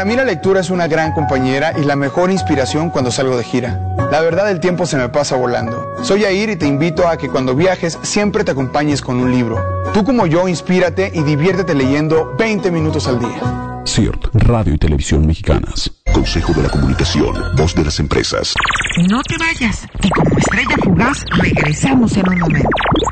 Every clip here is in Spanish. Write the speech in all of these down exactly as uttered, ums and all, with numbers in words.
Para mí la lectura es una gran compañera y la mejor inspiración cuando salgo de gira. La verdad, el tiempo se me pasa volando. Soy Yair y te invito a que cuando viajes siempre te acompañes con un libro. Tú como yo, inspírate y diviértete leyendo veinte minutos al día. C I R T, Radio y Televisión Mexicanas. Consejo de la Comunicación, voz de las empresas. No te vayas, que como estrella fugaz regresamos en un momento.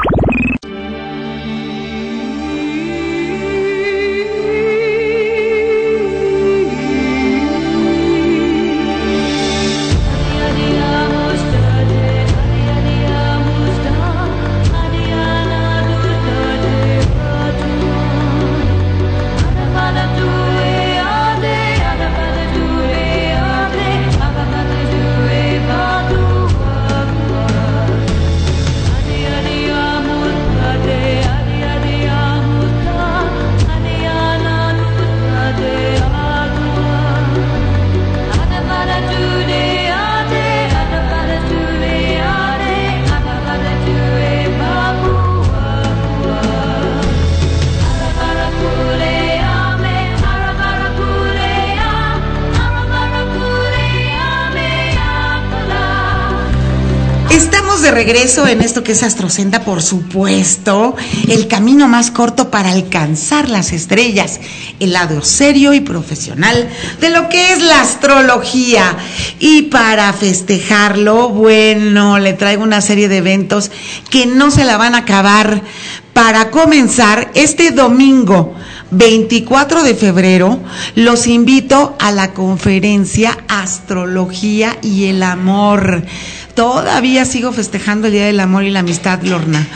De regreso en esto que es Astrosenda, por supuesto, el camino más corto para alcanzar las estrellas, el lado serio y profesional de lo que es la astrología. Y para festejarlo, bueno, le traigo una serie de eventos que no se la van a acabar. Para comenzar, este domingo veinticuatro de febrero, los invito a la conferencia Astrología y el Amor. Todavía sigo festejando el Día del Amor y la Amistad, Lorna.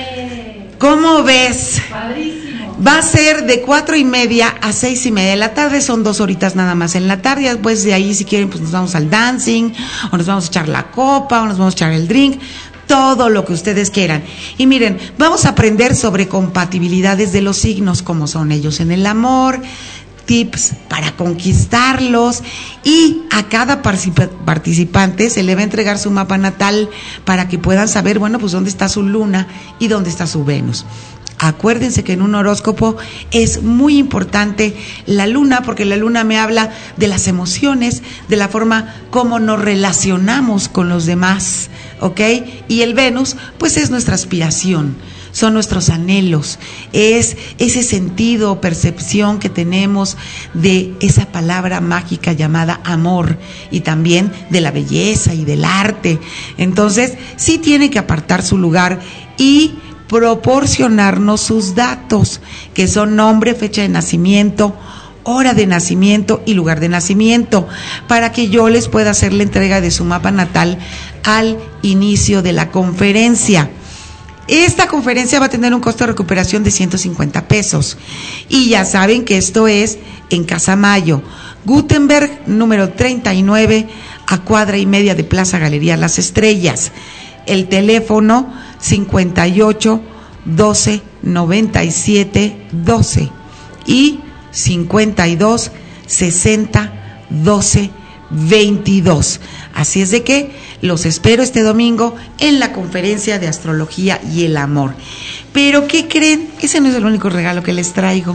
¿Cómo ves? Padrísimo. Va a ser de cuatro y media a seis y media de la tarde, son dos horitas nada más en la tarde. Después de ahí, si quieren, pues nos vamos al dancing, o nos vamos a echar la copa, o nos vamos a echar el drink, todo lo que ustedes quieran. Y miren, vamos a aprender sobre compatibilidades de los signos, como son ellos en el amor, tips para conquistarlos, y a cada participante se le va a entregar su mapa natal para que puedan saber, bueno, pues dónde está su luna y dónde está su Venus. Acuérdense que en un horóscopo es muy importante la luna, porque la luna me habla de las emociones, de la forma como nos relacionamos con los demás, ¿ok? Y el Venus, pues es nuestra aspiración, son nuestros anhelos, es ese sentido o percepción que tenemos de esa palabra mágica llamada amor, y también de la belleza y del arte. Entonces, sí tiene que apartar su lugar y proporcionarnos sus datos, que son nombre, fecha de nacimiento, hora de nacimiento y lugar de nacimiento, para que yo les pueda hacer la entrega de su mapa natal al inicio de la conferencia. Esta conferencia va a tener un costo de recuperación de ciento cincuenta pesos. Y ya saben que esto es en Casa Mayo, Gutenberg, número treinta y nueve, a cuadra y media de Plaza Galería Las Estrellas. El teléfono cincuenta y ocho, doce, noventa y siete, doce y cincuenta y dos, sesenta, doce, veintidós. Así es de que los espero este domingo en la conferencia de Astrología y el Amor. Pero ¿qué creen? Ese no es el único regalo que les traigo.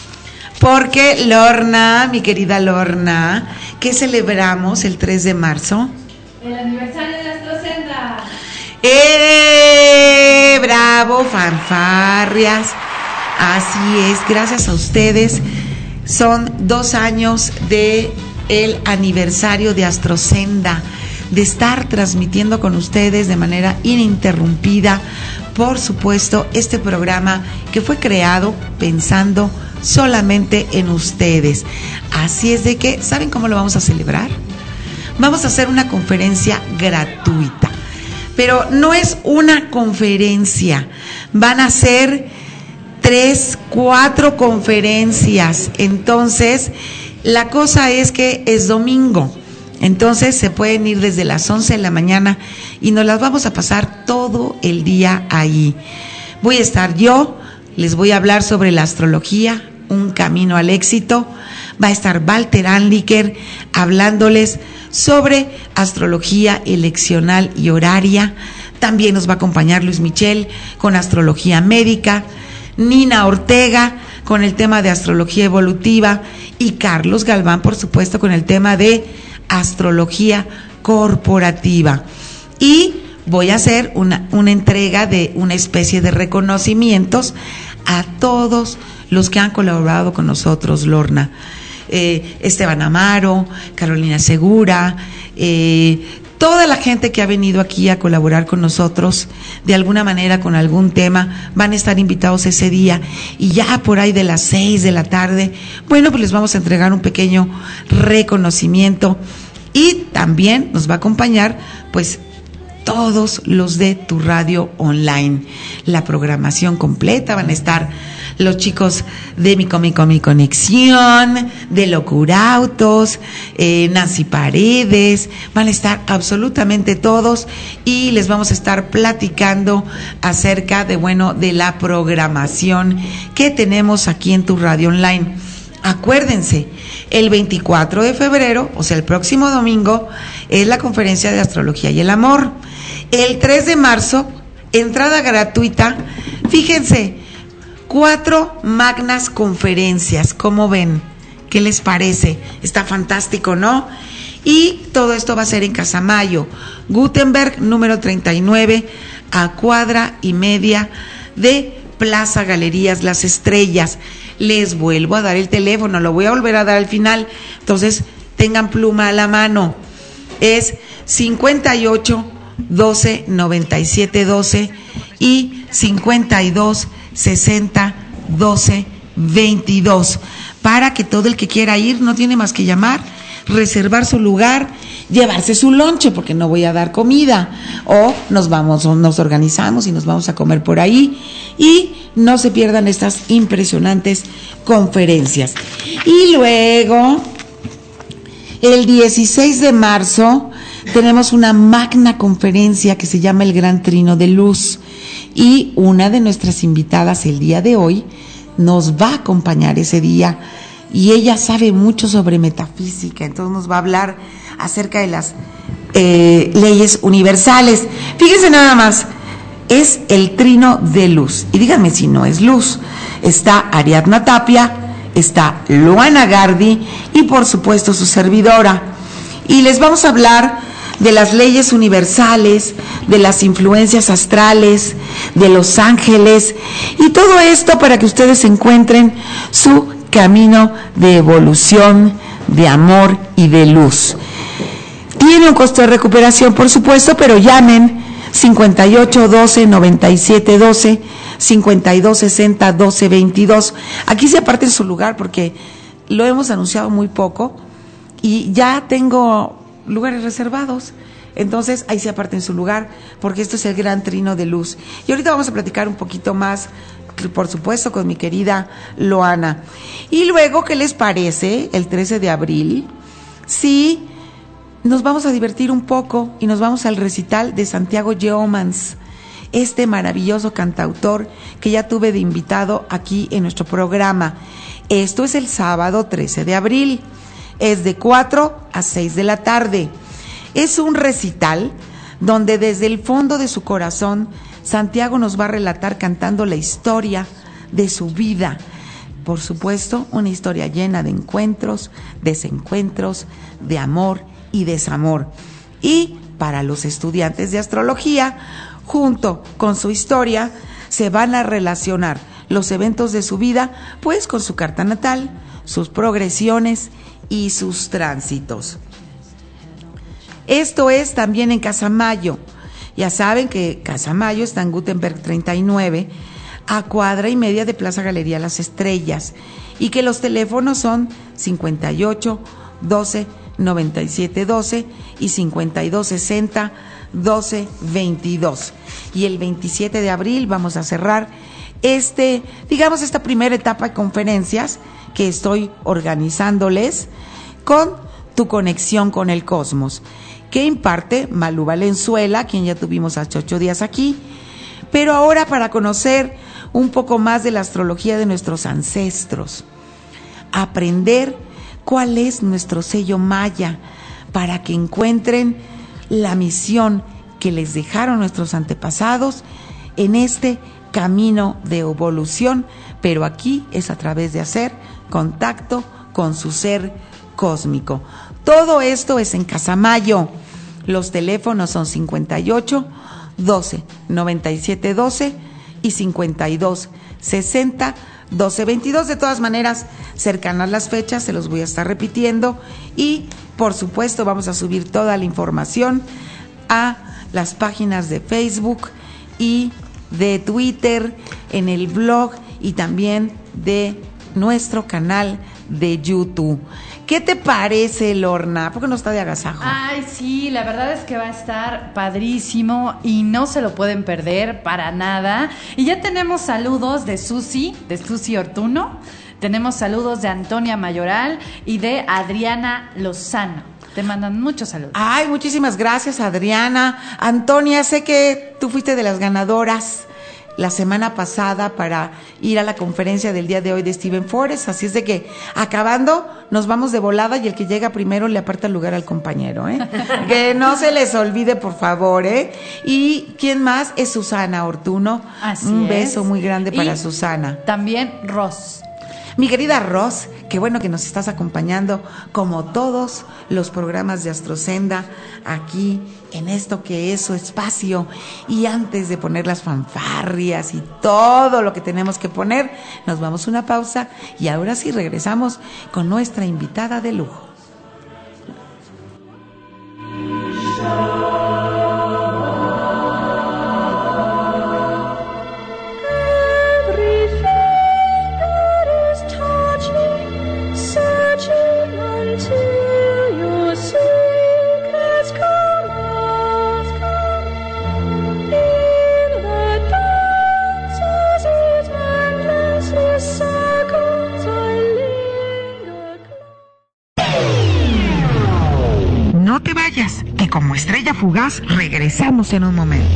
Porque Lorna, mi querida Lorna, ¿qué celebramos el tres de marzo? El aniversario de Astrosenda. ¡Eh! ¡Bravo! Fanfarrias. Así es, gracias a ustedes. Son dos años de el aniversario de Astrosenda, de estar transmitiendo con ustedes de manera ininterrumpida, por supuesto, este programa que fue creado pensando solamente en ustedes. Así es de que, ¿saben cómo lo vamos a celebrar? Vamos a hacer una conferencia gratuita, pero no es una conferencia, van a ser tres, cuatro conferencias. Entonces, la cosa es que es domingo, entonces se pueden ir desde las once de la mañana y nos las vamos a pasar todo el día ahí. Voy a estar yo, les voy a hablar sobre la astrología, un camino al éxito. Va a estar Walter Anliker hablándoles sobre astrología eleccional y horaria. También nos va a acompañar Luis Michel con astrología médica. Nina Ortega con el tema de astrología evolutiva, y Carlos Galván, por supuesto, con el tema de astrología corporativa. Y voy a hacer una, una entrega de una especie de reconocimientos a todos los que han colaborado con nosotros, Lorna. Eh, Esteban Amaro, Carolina Segura, eh, toda la gente que ha venido aquí a colaborar con nosotros de alguna manera con algún tema, van a estar invitados ese día, y ya por ahí de las seis de la tarde, bueno, pues les vamos a entregar un pequeño reconocimiento, y también nos va a acompañar pues todos los de tu radio online, la programación completa. Van a estar los chicos de Mi Comico Mi Conexión, de Locurautos, eh, Nancy Paredes, van a estar absolutamente todos, y les vamos a estar platicando acerca de, bueno, de la programación que tenemos aquí en tu radio online. Acuérdense, el veinticuatro de febrero, o sea, el próximo domingo, es la conferencia de Astrología y el Amor. El tres de marzo, entrada gratuita. Fíjense, cuatro magnas conferencias. ¿Cómo ven? ¿Qué les parece? Está fantástico, ¿no? Y todo esto va a ser en Casamayo, Gutenberg, número treinta y nueve, a cuadra y media de Plaza Galerías Las Estrellas. Les vuelvo a dar el teléfono, lo voy a volver a dar al final, entonces tengan pluma a la mano. Es cincuenta y ocho, doce, noventa y siete, doce y cincuenta y dos, sesenta, doce, veintidós. Para que todo el que quiera ir no tiene más que llamar, reservar su lugar, llevarse su lonche, porque no voy a dar comida, o nos vamos, o nos organizamos y nos vamos a comer por ahí, y no se pierdan estas impresionantes conferencias. Y luego, el dieciséis de marzo, tenemos una magna conferencia que se llama El Gran Trino de Luz, y una de nuestras invitadas el día de hoy nos va a acompañar ese día, y ella sabe mucho sobre metafísica, entonces nos va a hablar acerca de las eh, leyes universales. Fíjense nada más, es el trino de luz, y díganme si no es luz. Está Ariadna Tapia, está Luana Gardi, y por supuesto su servidora, y les vamos a hablar de las leyes universales, de las influencias astrales, de los ángeles, y todo esto para que ustedes encuentren su camino de evolución, de amor y de luz. Tiene un costo de recuperación, por supuesto, pero llamen cincuenta y ocho, doce, noventa y siete, doce, cincuenta y dos, sesenta, doce, veintidós. Aquí se aparten su lugar porque lo hemos anunciado muy poco y ya tengo lugares reservados. Entonces ahí se aparten su lugar porque esto es el Gran Trino de Luz. Y ahorita vamos a platicar un poquito más, por supuesto, con mi querida Loana. Y luego, ¿qué les parece el trece de abril? Sí, nos vamos a divertir un poco y nos vamos al recital de Santiago Yeomans, este maravilloso cantautor que ya tuve de invitado aquí en nuestro programa. Esto es el sábado trece de abril, es de cuatro a seis de la tarde. Es un recital donde desde el fondo de su corazón Santiago nos va a relatar cantando la historia de su vida. Por supuesto, una historia llena de encuentros, desencuentros, de amor y desamor. Y para los estudiantes de astrología, junto con su historia, se van a relacionar los eventos de su vida, pues con su carta natal, sus progresiones y sus tránsitos. Esto es también en Casamayo. Ya saben que Casamayo está en Gutenberg treinta y nueve, a cuadra y media de Plaza Galería Las Estrellas, y que los teléfonos son cincuenta y ocho, doce, noventa y siete, doce y cincuenta y dos, sesenta, doce, veintidós. Y el veintisiete de abril vamos a cerrar este, digamos, esta primera etapa de conferencias que estoy organizándoles con Tu Conexión con el Cosmos, que imparte Malú Valenzuela, quien ya tuvimos hace ocho días aquí, pero ahora para conocer un poco más de la astrología de nuestros ancestros, aprender cuál es nuestro sello maya, para que encuentren la misión que les dejaron nuestros antepasados en este camino de evolución, pero aquí es a través de hacer contacto con su ser cósmico. Todo esto es en Casamayo. Los teléfonos son cincuenta y ocho, doce, noventa y siete, doce y cincuenta y dos, sesenta, doce, veintidós. De todas maneras, cercanas las fechas, se los voy a estar repitiendo y, por supuesto, vamos a subir toda la información a las páginas de Facebook y de Twitter, en el blog y también de nuestro canal de YouTube. ¿Qué te parece, Lorna? ¿Por qué no está de agasajo? Ay, sí, la verdad es que va a estar padrísimo y no se lo pueden perder para nada. Y ya tenemos saludos de Susi, de Susi Ortuno. Tenemos saludos de Antonia Mayoral y de Adriana Lozano. Te mandan muchos saludos. Ay, muchísimas gracias, Adriana. Antonia, sé que tú fuiste de las ganadoras la semana pasada para ir a la conferencia del día de hoy de Steven Forrest, así es de que acabando nos vamos de volada y el que llega primero le aparta el lugar al compañero, ¿eh? Que no se les olvide, por favor, ¿eh? Y ¿quién más? Es Susana Ortuno. Así Un es. beso muy grande para Y Susana. También Ross. Mi querida Ros, qué bueno que nos estás acompañando como todos los programas de Astrosenda aquí en esto que es su espacio. Y antes de poner las fanfarrias y todo lo que tenemos que poner, nos vamos a una pausa y ahora sí regresamos con nuestra invitada de lujo. No te vayas, que como estrella fugaz regresamos en un momento.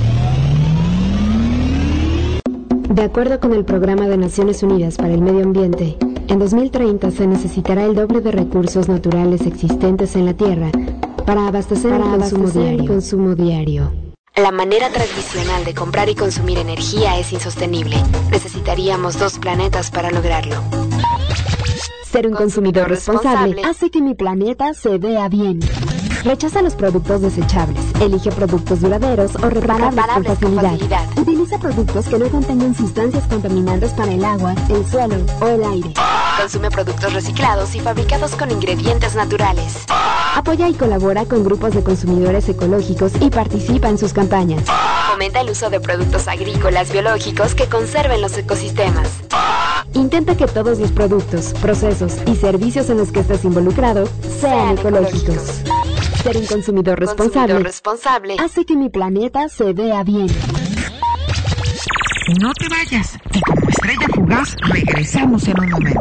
De acuerdo con el Programa de Naciones Unidas para el Medio Ambiente, en dos mil treinta se necesitará el doble de recursos naturales existentes en la Tierra para abastecer, para el, consumo abastecer diario. el consumo diario. La manera tradicional de comprar y consumir energía es insostenible. Necesitaríamos dos planetas para lograrlo. Ser un consumidor responsable hace que mi planeta se vea bien. Rechaza los productos desechables, elige productos duraderos o reparables, reparables con, facilidad. con facilidad. Utiliza productos que no contengan sustancias contaminantes para el agua, el suelo o el aire. Consume productos reciclados y fabricados con ingredientes naturales. Apoya y colabora con grupos de consumidores ecológicos y participa en sus campañas. Fomenta el uso de productos agrícolas biológicos que conserven los ecosistemas. Intenta que todos los productos, procesos y servicios en los que estés involucrado sean ecológicos. Ser un consumidor responsable, consumidor responsable hace que mi planeta se vea bien. No te vayas, que como estrella fugaz regresamos en un momento.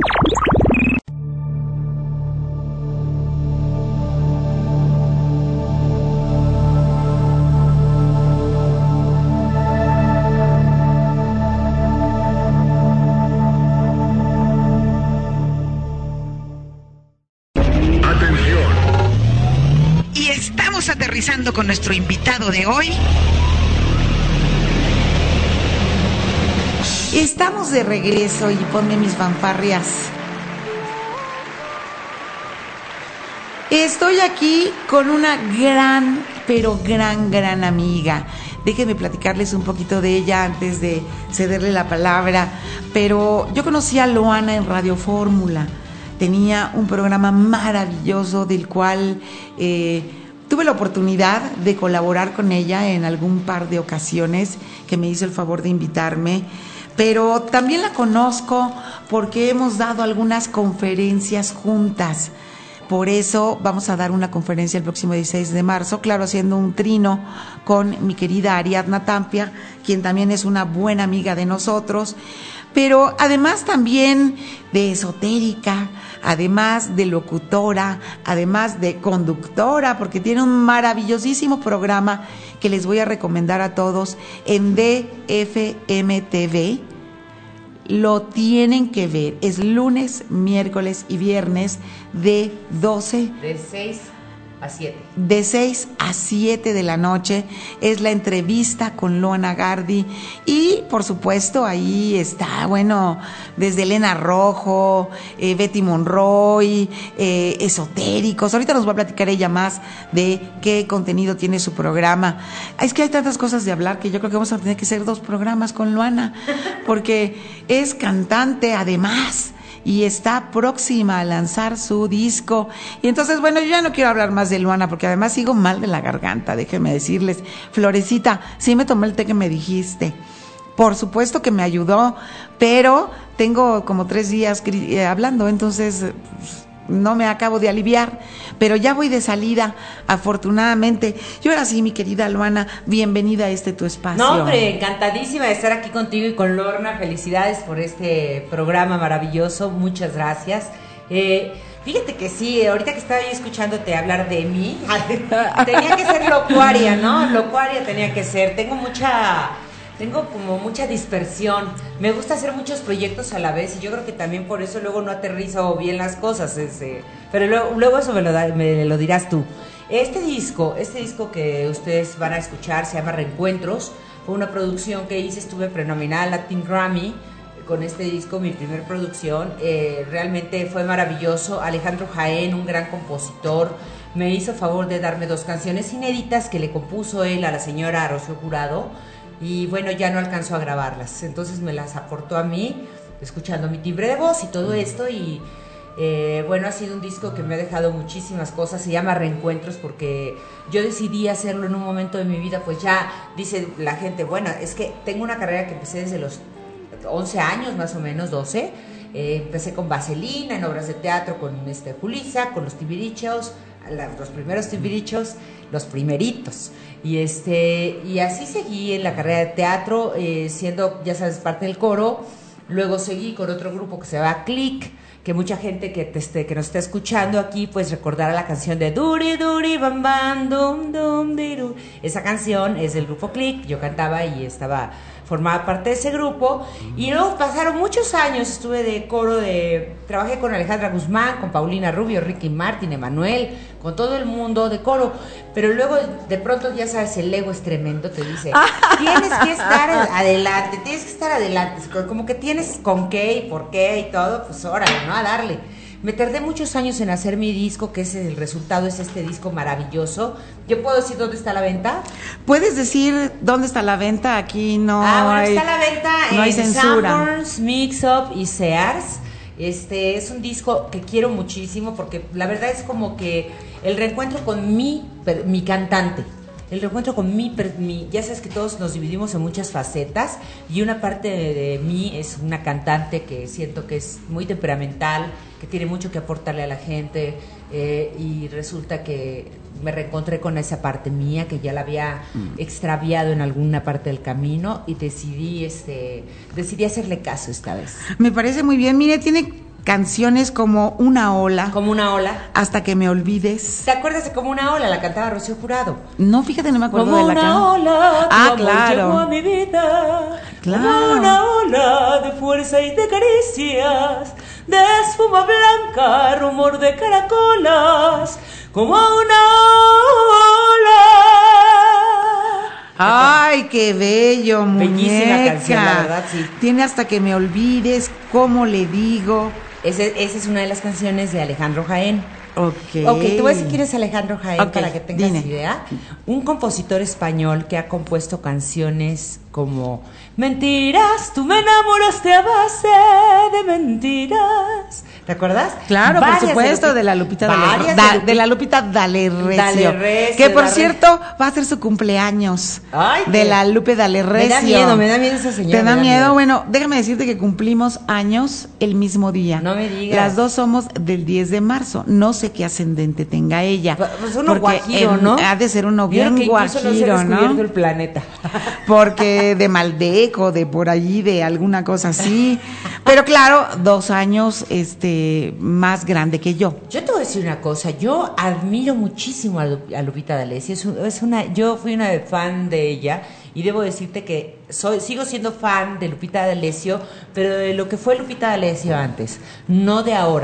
Aterrizando con nuestro invitado de hoy. Estamos de regreso y ponme mis fanfarrias. Estoy aquí con una gran, pero gran, gran amiga. Déjenme platicarles un poquito de ella antes de cederle la palabra. Pero yo conocí a Loana en Radio Fórmula. Tenía un programa maravilloso del cual eh, tuve la oportunidad de colaborar con ella en algún par de ocasiones, que me hizo el favor de invitarme, pero también la conozco porque hemos dado algunas conferencias juntas. Por eso vamos a dar una conferencia el próximo dieciséis de marzo, claro, haciendo un trino con mi querida Ariadna Tampia, quien también es una buena amiga de nosotros, pero además también de esotérica, además de locutora, además de conductora, porque tiene un maravillosísimo programa que les voy a recomendar a todos en D F M T V. Lo tienen que ver, es lunes, miércoles y viernes de doce de seis a siete. De seis a siete de la noche es la entrevista con Luana Gardi y por supuesto ahí está, bueno, desde Elena Rojo, eh, Betty Monroy, eh, esotéricos. Ahorita nos va a platicar ella más de qué contenido tiene su programa. Es que hay tantas cosas de hablar que yo creo que vamos a tener que hacer dos programas con Luana, porque es cantante además y está próxima a lanzar su disco. Y entonces, bueno, yo ya no quiero hablar más de Luana, porque además sigo mal de la garganta, déjenme decirles. Florecita, sí me tomé el té que me dijiste. Por supuesto que me ayudó, pero tengo como tres días eh, hablando, entonces no me acabo de aliviar, pero ya voy de salida, afortunadamente. Y ahora sí, mi querida Luana, bienvenida a este tu espacio. No, hombre, encantadísima de estar aquí contigo y con Lorna. Felicidades por este programa maravilloso, muchas gracias. Eh, fíjate que sí, ahorita que estaba yo escuchándote hablar de mí, tenía que ser locuaria, ¿no? Locuaria tenía que ser. Tengo mucha... Tengo como mucha dispersión, me gusta hacer muchos proyectos a la vez y yo creo que también por eso luego no aterrizo bien las cosas, ese, pero luego, luego eso me lo, da, me lo dirás tú. Este disco, este disco que ustedes van a escuchar se llama Reencuentros, fue una producción que hice, estuve prenominada Latin Grammy con este disco, mi primer producción, eh, realmente fue maravilloso. Alejandro Jaén, un gran compositor, me hizo favor de darme dos canciones inéditas que le compuso él a la señora Rocío Jurado. Y bueno, ya no alcanzó a grabarlas, entonces me las aportó a mí, escuchando mi timbre de voz y todo esto. Y eh, bueno, ha sido un disco que me ha dejado muchísimas cosas. Se llama Reencuentros porque yo decidí hacerlo en un momento de mi vida. Pues ya dice la gente, bueno, es que tengo una carrera que empecé desde los once años, más o menos, doce. Eh, empecé con Vaselina, en obras de teatro, con este, Julissa, con los Tibirichos, los primeros Tibirichos, los primeritos. Y este y así seguí en la carrera de teatro, eh, siendo, ya sabes, parte del coro. Luego seguí con otro grupo que se llama Click, que mucha gente que, te esté, que nos está escuchando aquí pues recordará la canción de Duri Duri Bam Bam Dum Dum Diru. Esa canción es del grupo Click, yo cantaba y estaba formaba parte de ese grupo. Y luego pasaron muchos años, estuve de coro, de trabajé con Alejandra Guzmán, con Paulina Rubio, Ricky Martin, Emanuel, con todo el mundo de coro. Pero luego de pronto, ya sabes, el ego es tremendo, te dice, tienes que estar adelante, tienes que estar adelante, como que tienes con qué y por qué y todo, pues órale, ¿no? A darle. Me tardé muchos años en hacer mi disco, que es el resultado, es este disco maravilloso. ¿Yo puedo decir dónde está la venta? ¿Puedes decir dónde está la venta? Aquí no ah, bueno, hay... está la venta no en Sanborns, Mix Up y Sears. Este es un disco que quiero muchísimo porque la verdad es como que el reencuentro con mi, mi cantante. El reencuentro con mi, mi, ya sabes que todos nos dividimos en muchas facetas y una parte de, de mí es una cantante que siento que es muy temperamental, que tiene mucho que aportarle a la gente, eh, y resulta que me reencontré con esa parte mía que ya la había mm. extraviado en alguna parte del camino y decidí, este, decidí hacerle caso esta vez. Me parece muy bien, mire, tiene canciones como Una ola. Como una ola. Hasta que me olvides. ¿Te acuerdas de Como una ola? La cantaba Rocío Jurado. No, fíjate, no me acuerdo como de la canción. Como una ola, ah, tu claro. amor llegó a mi vida. Claro. Como una ola de fuerza y de caricias, de espuma blanca, rumor de caracolas. Como una ola. Ay, qué bello, muñeca. Bellísima canción, la verdad, sí. Tiene Hasta que me olvides, ¿cómo le digo? Ese, esa es una de las canciones de Alejandro Jaén. Ok. Ok, te voy a decir quién es Alejandro Jaén, okay, para que tengas dime. idea. Un compositor español que ha compuesto canciones como Mentiras, tú me enamoraste a base de mentiras. ¿Te acuerdas? Claro, varias por supuesto, de, de, de la Lupita D'Alessio. Da, de, de la Lupita D'Alessio. D'Alessio, que por de cierto va a ser su cumpleaños. Ay, de la Lupe D'Alessio. Me da miedo, me da miedo esa señora. ¿Te da, da miedo? miedo? Bueno, déjame decirte que cumplimos años el mismo día. No me digas. Las dos somos del diez de marzo. No sé qué ascendente tenga ella. Pues uno guajiro, en, ¿no? Ha de ser uno bien que guajiro, no se ¿no? el planeta. Porque de Maldeco, de por allí, de alguna cosa así. Pero claro, dos años este más grande que yo. Yo te voy a decir una cosa, yo admiro muchísimo a, Lup a Lupita D'Alessio, es, un, es una, yo fui una fan de ella y debo decirte que soy, sigo siendo fan de Lupita D'Alessio, pero de lo que fue Lupita D'Alessio antes, no de ahora.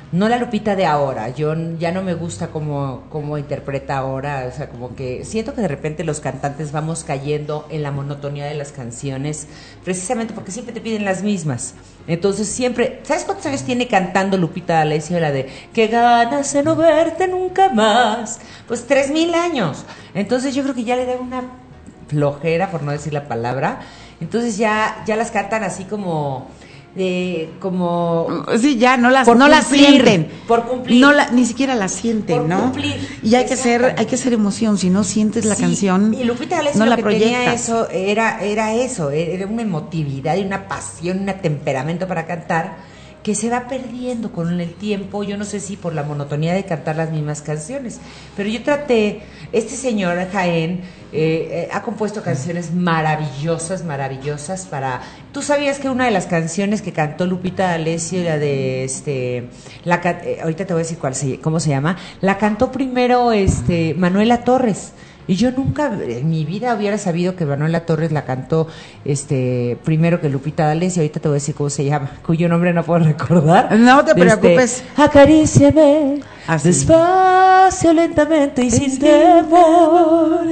no la Lupita de ahora. Yo ya no me gusta como, como interpreta ahora, o sea, como que siento que de repente los cantantes vamos cayendo en la monotonía de las canciones, precisamente porque siempre te piden las mismas. Entonces siempre, ¿sabes cuántos años tiene cantando Lupita D'Alessio la de qué ganas de no verte nunca más? Pues tres mil años. Entonces yo creo que ya le da una flojera, por no decir la palabra. Entonces ya, ya las cantan así como... De, como sí, ya no las por no las cumplir, sienten, por cumplir, no la, ni siquiera las sienten, por ¿no? Cumplir. Y hay que ser, hay que ser emoción. Si no sientes la sí, canción, y Lupita D'Alessio no lo la que proyectas. tenía eso era, era eso, era una emotividad y una pasión, un temperamento para cantar que se va perdiendo con el tiempo. Yo no sé si por la monotonía de cantar las mismas canciones, pero yo traté, este señor Jaén eh, eh, ha compuesto canciones maravillosas, maravillosas para... ¿Tú sabías que una de las canciones que cantó Lupita D'Alessio, la de este, la eh, ahorita te voy a decir cuál se, cómo se llama, la cantó primero este Manuela Torres? Y yo nunca en mi vida hubiera sabido que Manuela Torres la cantó este primero que Lupita D'Alessio. Ahorita te voy a decir cómo se llama, cuyo nombre no puedo recordar. No te preocupes. Este, acaríciame Así. despacio, lentamente y sin temor.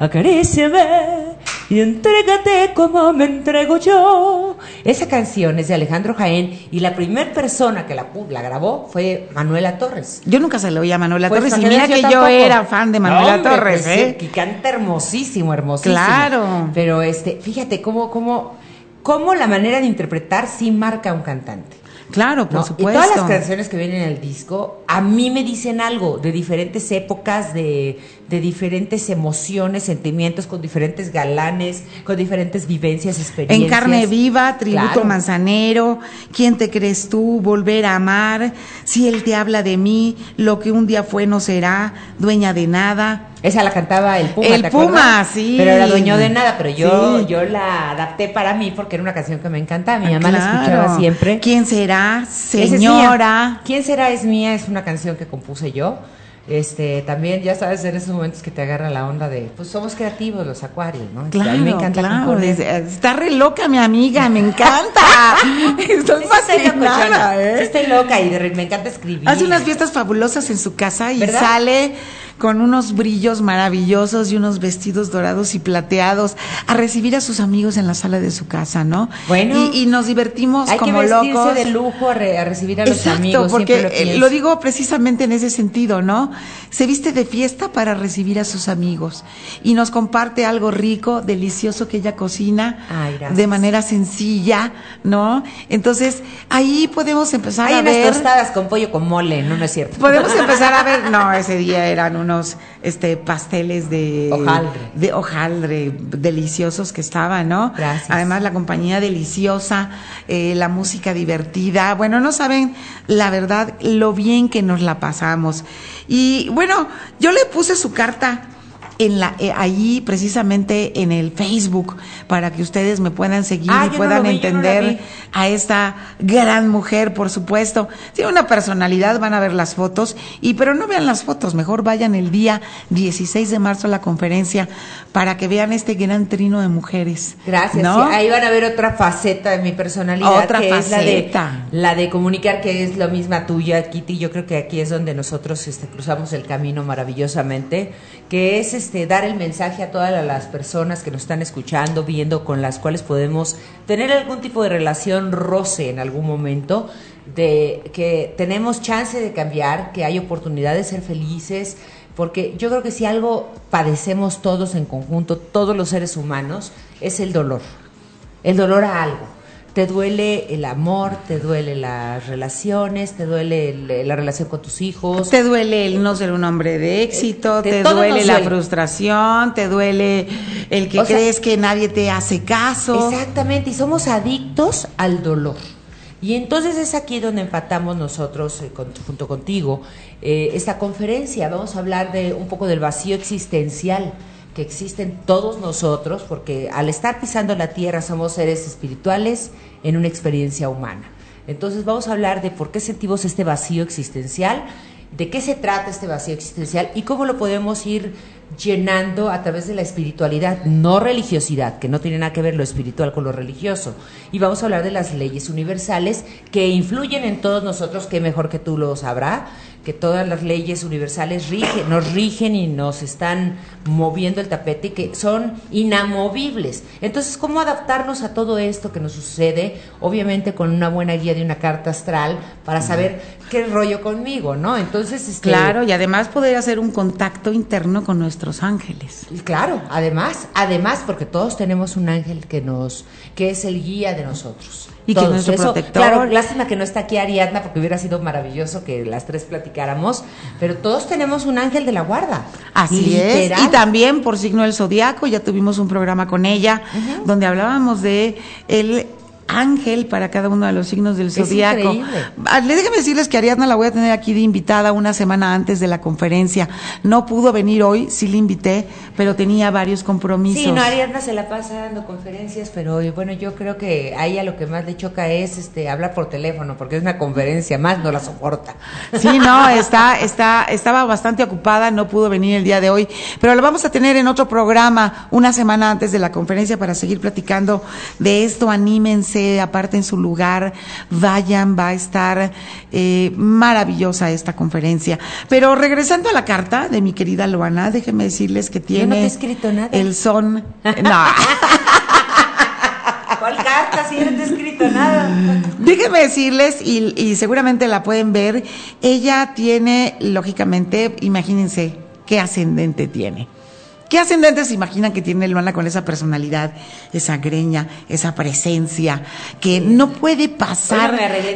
Acaríciame y entrégate como me entrego yo. Esa canción es de Alejandro Jaén y la primera persona que la, la grabó fue Manuela Torres. Yo nunca se lo oí a Manuela Pues, Torres y para mira que que veas, yo, yo tampoco. era fan de Manuela No, hombre, Torres, pues, ¿eh? Que canta hermosísimo, hermosísimo. Claro. Pero este, fíjate cómo, cómo, cómo la manera de interpretar sí marca a un cantante. Claro, por ¿No? supuesto. Y todas las canciones que vienen en el disco a mí me dicen algo de diferentes épocas, de, de diferentes emociones, sentimientos, con diferentes galanes, con diferentes vivencias, experiencias. En carne viva, tributo Claro. Manzanero, ¿quién te crees tú? Volver a amar, si él te habla de mí, lo que un día fue no será, dueña de nada. Esa la cantaba el Puma, El ¿te Puma, acuerdas? sí. Pero era dueño de nada, pero yo, Sí. yo la adapté para mí porque era una canción que me encantaba. Mi Ah, mamá la claro. escuchaba siempre. ¿Quién será? Esa es Señora. mía. ¿Quién será? Es mía, es una canción que compuse yo. Este, también, ya sabes, en esos momentos que te agarra la onda de, pues somos creativos los acuarios, ¿no? Este, Claro, a mí me encanta claro. componer. es- Está re loca mi amiga, me encanta. Estoy Sí, estoy fascinada, locochona. Sí, ¿eh? estoy loca y de re- me encanta escribir. Hace unas fiestas fabulosas en su casa y ¿Verdad? sale con unos brillos maravillosos y unos vestidos dorados y plateados a recibir a sus amigos en la sala de su casa, ¿no? Bueno. y, y nos divertimos Hay como que vestirse locos. de lujo a, re- a recibir a los Exacto, amigos. porque siempre eh, pienso. lo digo precisamente en ese sentido, ¿no? Se viste de fiesta para recibir a sus amigos y nos comparte algo rico, delicioso que ella cocina Ay, gracias. de manera sencilla, ¿no? Entonces, ahí podemos empezar Hay a unas ver. tostadas con pollo con mole, no, no es cierto. Podemos empezar a ver, no, ese día eran unos este pasteles de Hojaldre. de hojaldre deliciosos que estaban, ¿no? Gracias. Además la compañía deliciosa, eh, la música divertida, bueno, no saben la verdad lo bien que nos la pasamos. Y bueno, yo le puse su carta en la eh, ahí precisamente en el Facebook para que ustedes me puedan seguir Ah, y yo no puedan lo vi, yo no la entender vi. a esta gran mujer, por supuesto. Tiene una personalidad, van a ver las fotos, y pero no vean las fotos, mejor vayan el día dieciséis de marzo a la conferencia para que vean este gran trino de mujeres. Gracias. ¿no? Sí, ahí van a ver otra faceta de mi personalidad, Otra que faceta. es la de la de comunicar, que es la misma tuya, Kitty. Yo creo que aquí es donde nosotros este, cruzamos el camino maravillosamente, que es este dar el mensaje a todas las personas que nos están escuchando, viendo, con las cuales podemos tener algún tipo de relación roce en algún momento, de que tenemos chance de cambiar, que hay oportunidad de ser felices. Porque yo creo que si algo padecemos todos en conjunto, todos los seres humanos, es el dolor. El dolor a algo. Te duele el amor, te duele las relaciones, te duele el- la relación con tus hijos. Te duele el no ser un hombre de éxito, Te- te todo duele nos la duele. frustración, te duele el que O sea, crees que nadie te hace caso. Exactamente, y somos adictos al dolor. Y entonces es aquí donde empatamos nosotros, eh, con- junto contigo, eh, esta conferencia. Vamos a hablar de un poco del vacío existencial que existe en todos nosotros, porque al estar pisando la tierra somos seres espirituales en una experiencia humana. Entonces vamos a hablar de por qué sentimos este vacío existencial, de qué se trata este vacío existencial y cómo lo podemos ir llenando a través de la espiritualidad, no religiosidad, que no tiene nada que ver lo espiritual con lo religioso. Y vamos a hablar de las leyes universales que influyen en todos nosotros, que mejor que tú lo sabrá, que todas las leyes universales rigen, nos rigen y nos están moviendo el tapete y que son inamovibles. Entonces, ¿cómo adaptarnos a todo esto que nos sucede? Obviamente con una buena guía de una carta astral para saber qué rollo conmigo, ¿no? Entonces, este, claro, y además poder hacer un contacto interno con nuestros ángeles. Claro, además, además, porque todos tenemos un ángel que nos, que es el guía de nosotros. Y todos. que es nuestro Eso, protector. Claro, lástima que no está aquí Ariadna, porque hubiera sido maravilloso que las tres platicáramos, pero todos tenemos un ángel de la guarda. Así literal. es. Y también por signo del zodiaco, ya tuvimos un programa con ella, uh-huh. donde hablábamos de el ángel para cada uno de los signos del zodiaco. Increíble. Déjenme decirles que Ariadna la voy a tener aquí de invitada una semana antes de la conferencia. No pudo venir hoy, sí la invité, pero tenía varios compromisos. Sí, no, Ariadna se la pasa dando conferencias, pero bueno, yo creo que a ella lo que más le choca es este hablar por teléfono, porque es una conferencia, más no la soporta. Sí, no, está, está, estaba bastante ocupada, no pudo venir el día de hoy, pero la vamos a tener en otro programa una semana antes de la conferencia para seguir platicando de esto. Anímense, aparten su lugar, vayan, va a estar eh, maravillosa esta conferencia. Pero regresando a la carta de mi querida Luana, déjenme decirles que tiene Yo no te he escrito nada. El son, no. ¿Cuál carta? Si yo no te he escrito nada. Déjenme decirles, y, y seguramente la pueden ver, ella tiene, lógicamente, imagínense qué ascendente tiene. ¿Qué ascendente se imaginan que tiene Luana con esa personalidad, esa greña, esa presencia, que no puede pasar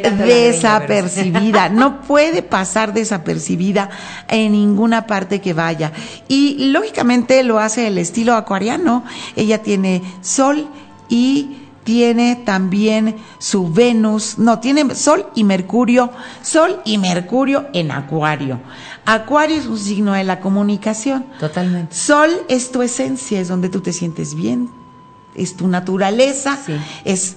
desapercibida, no puede pasar desapercibida en ninguna parte que vaya? Y lógicamente lo hace el estilo acuariano. Ella tiene Sol y tiene también su Venus, no, tiene Sol y Mercurio, Sol y Mercurio en Acuario. Acuario es un signo de la comunicación. Totalmente. Sol es tu esencia, es donde tú te sientes bien, es tu naturaleza, sí. es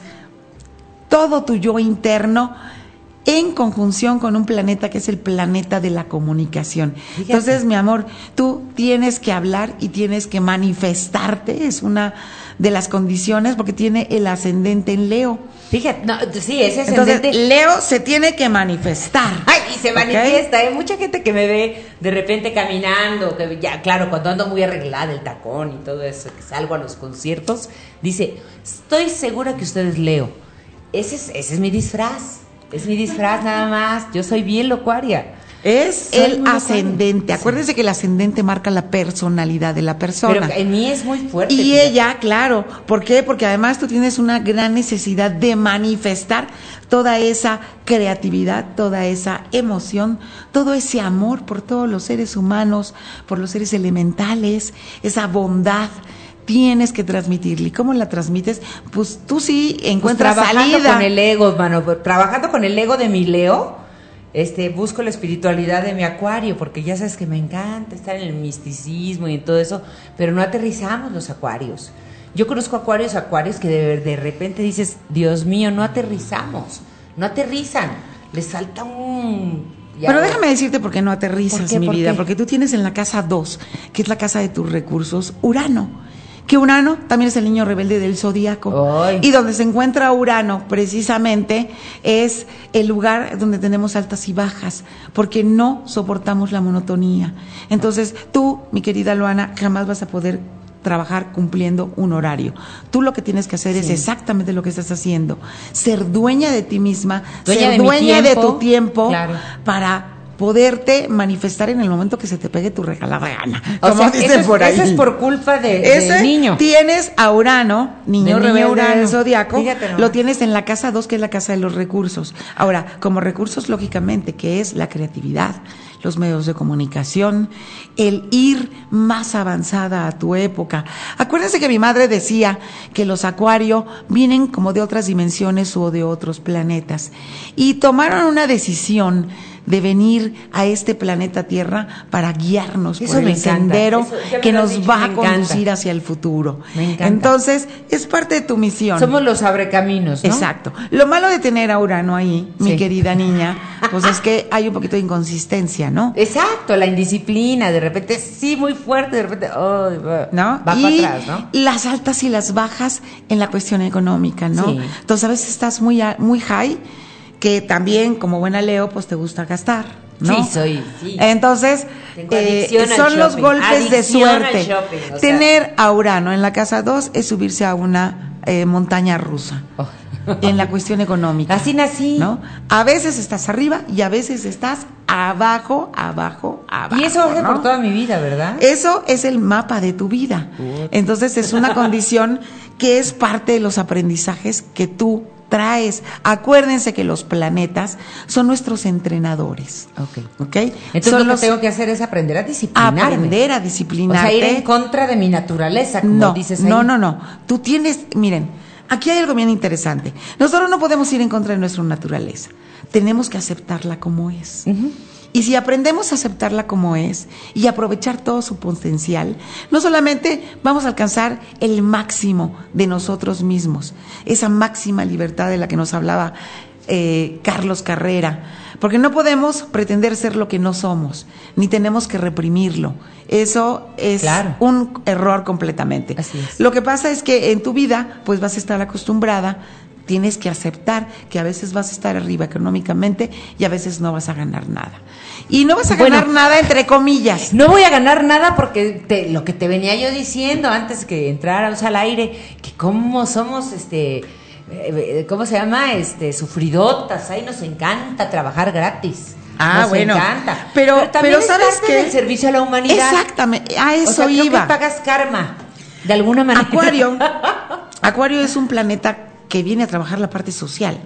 todo tu yo interno en conjunción con un planeta que es el planeta de la comunicación. Fíjate. Entonces, mi amor, tú tienes que hablar y tienes que manifestarte, es una de las condiciones, porque tiene el ascendente en Leo. Fíjate, no, sí, ese ascendente. Entonces, Leo se tiene que manifestar. Ay, y se manifiesta. Hay ¿eh? mucha gente que me ve de repente caminando, que ya, claro, cuando ando muy arreglada, el tacón y todo eso, que salgo a los conciertos, dice, estoy segura que usted es Leo. Ese es, ese es mi disfraz. Es mi disfraz nada más. Yo soy bien locuaria. Es soy el ascendente. Acuérdense sí. que el ascendente marca la personalidad de la persona. Pero en mí es muy fuerte. Y fíjate. ella, claro. ¿Por qué? Porque además tú tienes una gran necesidad de manifestar toda esa creatividad, toda esa emoción, todo ese amor por todos los seres humanos, por los seres elementales, esa bondad. Tienes que transmitirle. ¿Y cómo la transmites? Pues tú sí encuentras pues trabajando salida. con el ego, mano. Trabajando con el ego de mi Leo, este, busco la espiritualidad de mi Acuario, porque ya sabes que me encanta estar en el misticismo y en todo eso, pero no aterrizamos los Acuarios. Yo conozco Acuarios, Acuarios que de, de repente dices, Dios mío, no aterrizamos, no aterrizan, les falta un... Ya Pero voy. déjame decirte por qué no aterrizas, ¿Por qué? mi ¿Por vida, qué? porque tú tienes en la casa dos, que es la casa de tus recursos, Urano. Que Urano también es el niño rebelde del zodíaco. Ay. Y donde se encuentra Urano, precisamente, es el lugar donde tenemos altas y bajas, porque no soportamos la monotonía. Entonces, tú, mi querida Luana, jamás vas a poder trabajar cumpliendo un horario. Tú lo que tienes que hacer sí. es exactamente lo que estás haciendo. Ser dueña de ti misma, dueña ser de dueña tiempo, de tu tiempo, claro. para poderte manifestar en el momento que se te pegue tu regalada gana. O Como sea, dicen eso es, por ahí. eso es por culpa de, Ese del niño. Tienes a Urano, niño Del rebelde niño Urano. del zodiaco, Fíjate nomás. lo tienes en la casa dos, que es la casa de los recursos. Ahora, como recursos, lógicamente, que es la creatividad, los medios de comunicación, el ir más avanzada a tu época. Acuérdense que mi madre decía que los Acuario vienen como de otras dimensiones o de otros planetas, y tomaron una decisión de venir a este planeta Tierra para guiarnos Eso por me el encanta. sendero Eso, ya me que lo has nos dicho, va me a conducir encanta. hacia el futuro. Me encanta. Entonces, es parte de tu misión. Somos los abrecaminos, ¿no? Exacto. Lo malo de tener a Urano ahí, mi Sí. querida niña, pues es que hay un poquito de inconsistencia, ¿no? Exacto, la indisciplina, de repente sí muy fuerte, de repente oh, va, ¿no? va y para atrás, ¿no? las altas y las bajas en la cuestión económica, ¿no? Sí. Entonces a veces estás muy muy high, que también como buena Leo pues te gusta gastar, ¿no? Sí, soy, sí. Entonces eh, son los golpes adicción de suerte. Shopping, o sea. Tener a Urano en la casa dos es subirse a una eh, montaña rusa. Oh. En la cuestión económica. Así nací. ¿No? A veces estás arriba y a veces estás abajo, abajo, abajo. Y eso hace ¿no? por toda mi vida, ¿verdad? Eso es el mapa de tu vida. Entonces es una condición que es parte de los aprendizajes que tú traes. Acuérdense que los planetas son nuestros entrenadores. Ok. ¿Okay? Entonces son lo que los... tengo que hacer es aprender a disciplinarme. Aprender a disciplinarte. O sea, ir en contra de mi naturaleza, como no, dices ahí. No, no, no. Tú tienes, miren, aquí hay algo bien interesante. Nosotros no podemos ir en contra de nuestra naturaleza. Tenemos que aceptarla como es. Uh-huh. Y si aprendemos a aceptarla como es y aprovechar todo su potencial, no solamente vamos a alcanzar el máximo de nosotros mismos, esa máxima libertad de la que nos hablaba eh, Carlos Carrera, porque no podemos pretender ser lo que no somos, ni tenemos que reprimirlo. Eso es claro. un error completamente. Así es. Lo que pasa es que en tu vida, pues vas a estar acostumbrada, tienes que aceptar que a veces vas a estar arriba económicamente y a veces no vas a ganar nada. Y no vas a ganar bueno, nada entre comillas. No voy a ganar nada porque te, lo que te venía yo diciendo antes que entráramos al aire, que cómo somos, este, eh, ¿cómo se llama? Este, sufridotas. Ahí nos encanta trabajar gratis. Ah, nos bueno. encanta. Pero, pero también pero es ¿sabes parte qué? del servicio a la humanidad. Exactamente, a eso o sea, creo iba. que pagas karma, de alguna manera. Acuario, Acuario es un planeta que viene a trabajar la parte social,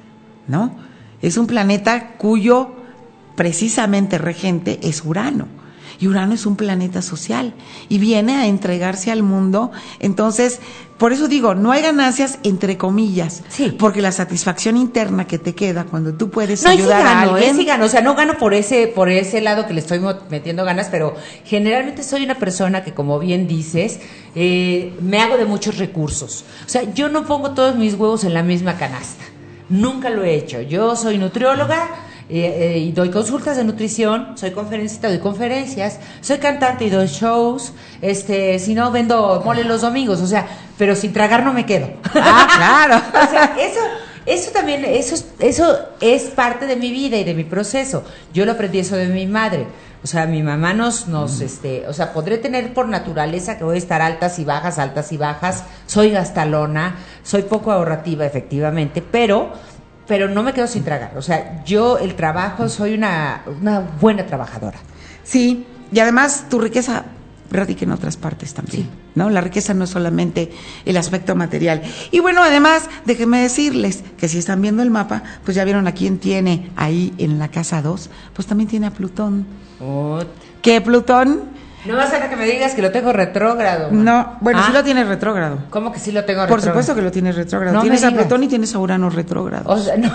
¿no? Es un planeta cuyo precisamente regente es Urano. Y Urano es un planeta social y viene a entregarse al mundo. Entonces, por eso digo, no hay ganancias entre comillas, sí. porque la satisfacción interna que te queda cuando tú puedes no, ayudar sí gano, a alguien. Eh, sí gano, o sea, no gano por ese por ese lado que le estoy metiendo ganas, pero generalmente soy una persona que, como bien dices, eh, me hago de muchos recursos. O sea, yo no pongo todos mis huevos en la misma canasta. Nunca lo he hecho. Yo soy nutrióloga. Eh, eh, y doy consultas de nutrición, soy conferencista, doy conferencias, soy cantante y doy shows, este, si no vendo mole los domingos, o sea, pero sin tragar no me quedo. Ah, claro. O sea, eso, eso también, eso, eso es parte de mi vida y de mi proceso. Yo lo aprendí eso de mi madre. O sea, mi mamá nos, nos, mm. este, o sea, podré tener por naturaleza que voy a estar altas y bajas, altas y bajas. Soy gastalona, soy poco ahorrativa, efectivamente, pero pero no me quedo sin tragar. O sea, yo el trabajo soy una, una buena trabajadora. Sí, y además tu riqueza radica en otras partes también, sí. ¿no? La riqueza no es solamente el aspecto material. Y bueno, además, déjenme decirles que si están viendo el mapa, pues ya vieron a quién tiene ahí en la casa dos, pues también tiene a Plutón. Oh. ¿Qué Plutón? No vas a que me digas que lo tengo retrógrado. Man. No, bueno, ¿Ah? sí lo tienes retrógrado. ¿Cómo que sí lo tengo retrógrado? Por supuesto que lo tienes retrógrado. No tienes a Plutón y tienes a Urano retrógrado. O sea, no.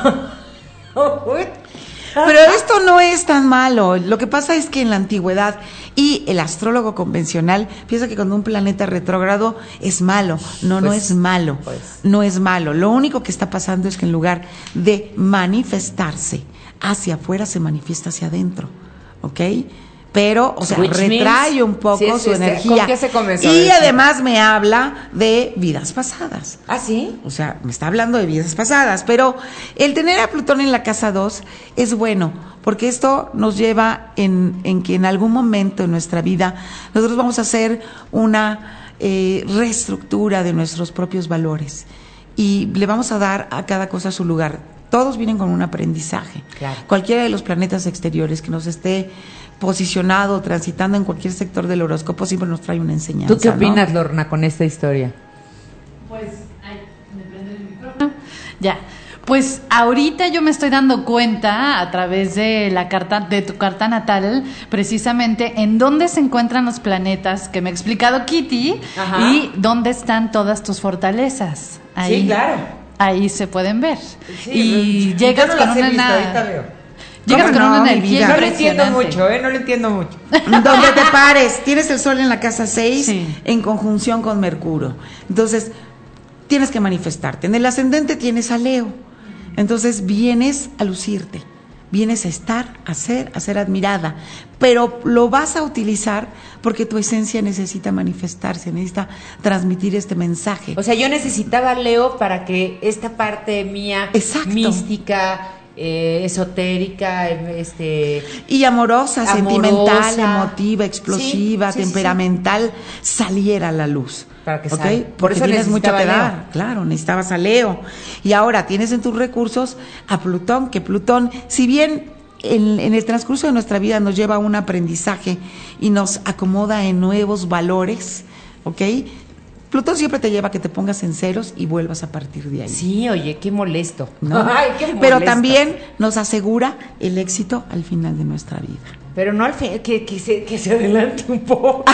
Pero esto no es tan malo. Lo que pasa es que en la antigüedad y el astrólogo convencional piensa que cuando un planeta retrógrado es malo. No, pues, no es malo. Pues. No es malo. Lo único que está pasando es que en lugar de manifestarse hacia afuera, se manifiesta hacia adentro. ¿Ok? Pero, o sea, Which retrae means, un poco sí, su sí, energía. ¿Con qué se comenzó? Y además me habla de vidas pasadas. ¿Ah, sí? O sea, me está hablando de vidas pasadas. Pero el tener a Plutón en la casa dos es bueno, porque esto nos lleva en, en que en algún momento en nuestra vida nosotros vamos a hacer una eh, reestructura de nuestros propios valores. Y le vamos a dar a cada cosa su lugar. Todos vienen con un aprendizaje. Claro. Cualquiera de los planetas exteriores que nos esté posicionado, transitando en cualquier sector del horóscopo, siempre nos trae una enseñanza. ¿Tú qué opinas, ¿no? Lorna, con esta historia? Pues, ay, me prende el micrófono. Ya. Pues ahorita yo me estoy dando cuenta a través de la carta, de tu carta natal, precisamente en dónde se encuentran los planetas que me ha explicado Kitty. Ajá. Y dónde están todas tus fortalezas. Ahí, sí, claro. Ahí se pueden ver. Sí, y no, llegas no con una visto, nada. ahorita veo. Llegas con no, una energía No lo entiendo impresionante. mucho, ¿eh? No lo entiendo mucho. Donde te pares, tienes el Sol en la casa seis, sí. en conjunción con Mercurio. Entonces, tienes que manifestarte. En el ascendente tienes a Leo. Entonces, vienes a lucirte. vienes a estar, a ser, a ser admirada, pero lo vas a utilizar porque tu esencia necesita manifestarse, necesita transmitir este mensaje. O sea, yo necesitaba a Leo para que esta parte mía Exacto. mística, eh, esotérica, este y amorosa, amorosa, sentimental, emotiva, explosiva, sí, sí, temperamental, sí. saliera a la luz. Para que ¿Okay? Por Porque eso tienes mucho que Leo. dar. Claro, necesitabas a Leo. Y ahora tienes en tus recursos a Plutón, que Plutón, si bien en, en el transcurso de nuestra vida nos lleva a un aprendizaje y nos acomoda en nuevos valores, ¿ok? Plutón siempre te lleva a que te pongas en ceros y vuelvas a partir de ahí. Sí, oye, qué molesto. ¿No? Ay, qué molesto. Pero también nos asegura el éxito al final de nuestra vida. Pero no al fin, que, que, se, que se adelante un poco.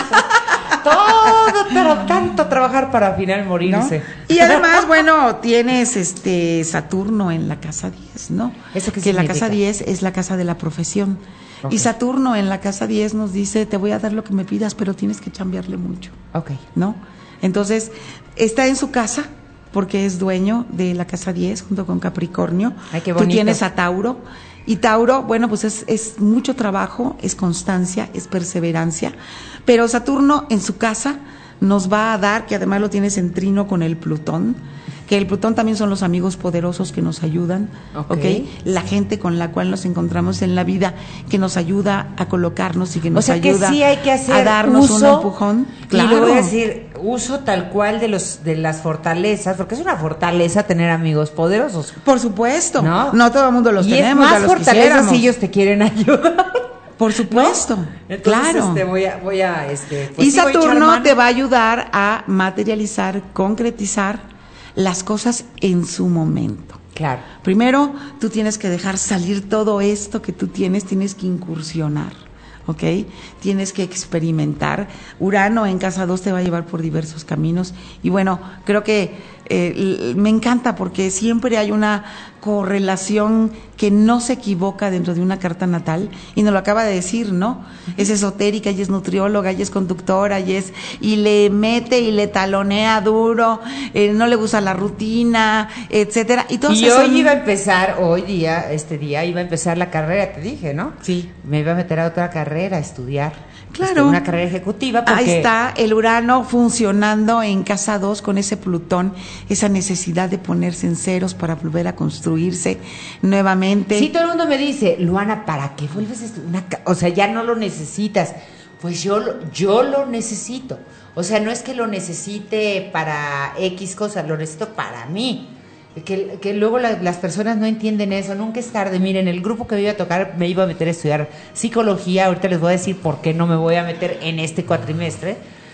Todo, pero tanto trabajar para al final morirse. ¿No? Y además, bueno, tienes este Saturno en la casa diez, ¿no? ¿Eso qué que la significa? casa diez es la casa de la profesión. Okay. Y Saturno en la casa diez nos dice, te voy a dar lo que me pidas, pero tienes que chambearle mucho. Ok. ¿No? Entonces, está en su casa porque es dueño de la casa diez junto con Capricornio. Ay, qué bonito. Tú tienes a Tauro. Y Tauro, bueno, pues es, es mucho trabajo, es constancia, es perseverancia. Pero Saturno en su casa nos va a dar, que además lo tienes en trino con el Plutón, que el Plutón también son los amigos poderosos que nos ayudan, ¿ok? Okay. La gente con la cual nos encontramos en la vida, que nos ayuda a colocarnos y que nos o sea ayuda que sí hay que hacer a darnos uso, un empujón. Claro. Y le voy a decir, uso tal cual de los de las fortalezas, porque es una fortaleza tener amigos poderosos. Por supuesto, no, no todo el mundo los y tenemos, es ya más los fortaleza quisiéramos. si ellos te quieren ayudar. Por supuesto, ¿no? Entonces, claro. Este, voy a, voy a, este, pues y sí, voy a echar Saturno mano. te va a ayudar a materializar, concretizar las cosas en su momento. Claro. Primero, tú tienes que dejar salir todo esto que tú tienes, tienes que incursionar, ¿ok? Tienes que experimentar. Urano en casa dos te va a llevar por diversos caminos y bueno, creo que eh, me encanta porque siempre hay una correlación que no se equivoca dentro de una carta natal y nos lo acaba de decir, ¿no? Es esotérica y es nutrióloga y es conductora y es y le mete y le talonea duro, eh, no le gusta la rutina, etcétera. Y, todos Y esos hoy son... iba a empezar, hoy día, este día iba a empezar la carrera, te dije, ¿no? Sí. Me iba a meter a otra carrera, a estudiar. Claro. Este, una carrera ejecutiva. Porque... Ahí está el Urano funcionando en casa dos con ese Plutón, esa necesidad de ponerse en ceros para volver a construirse nuevamente. Sí, todo el mundo me dice, Luana, ¿para qué vuelves a estudiar? Una ca-? O sea, ya no lo necesitas. Pues yo lo, yo lo necesito. O sea, no es que lo necesite para X cosas, lo necesito para mí. Que, que luego la, las personas no entienden eso, nunca es tarde. Miren, el grupo que me iba a tocar me iba a meter a estudiar psicología, ahorita les voy a decir por qué no me voy a meter en este cuatrimestre.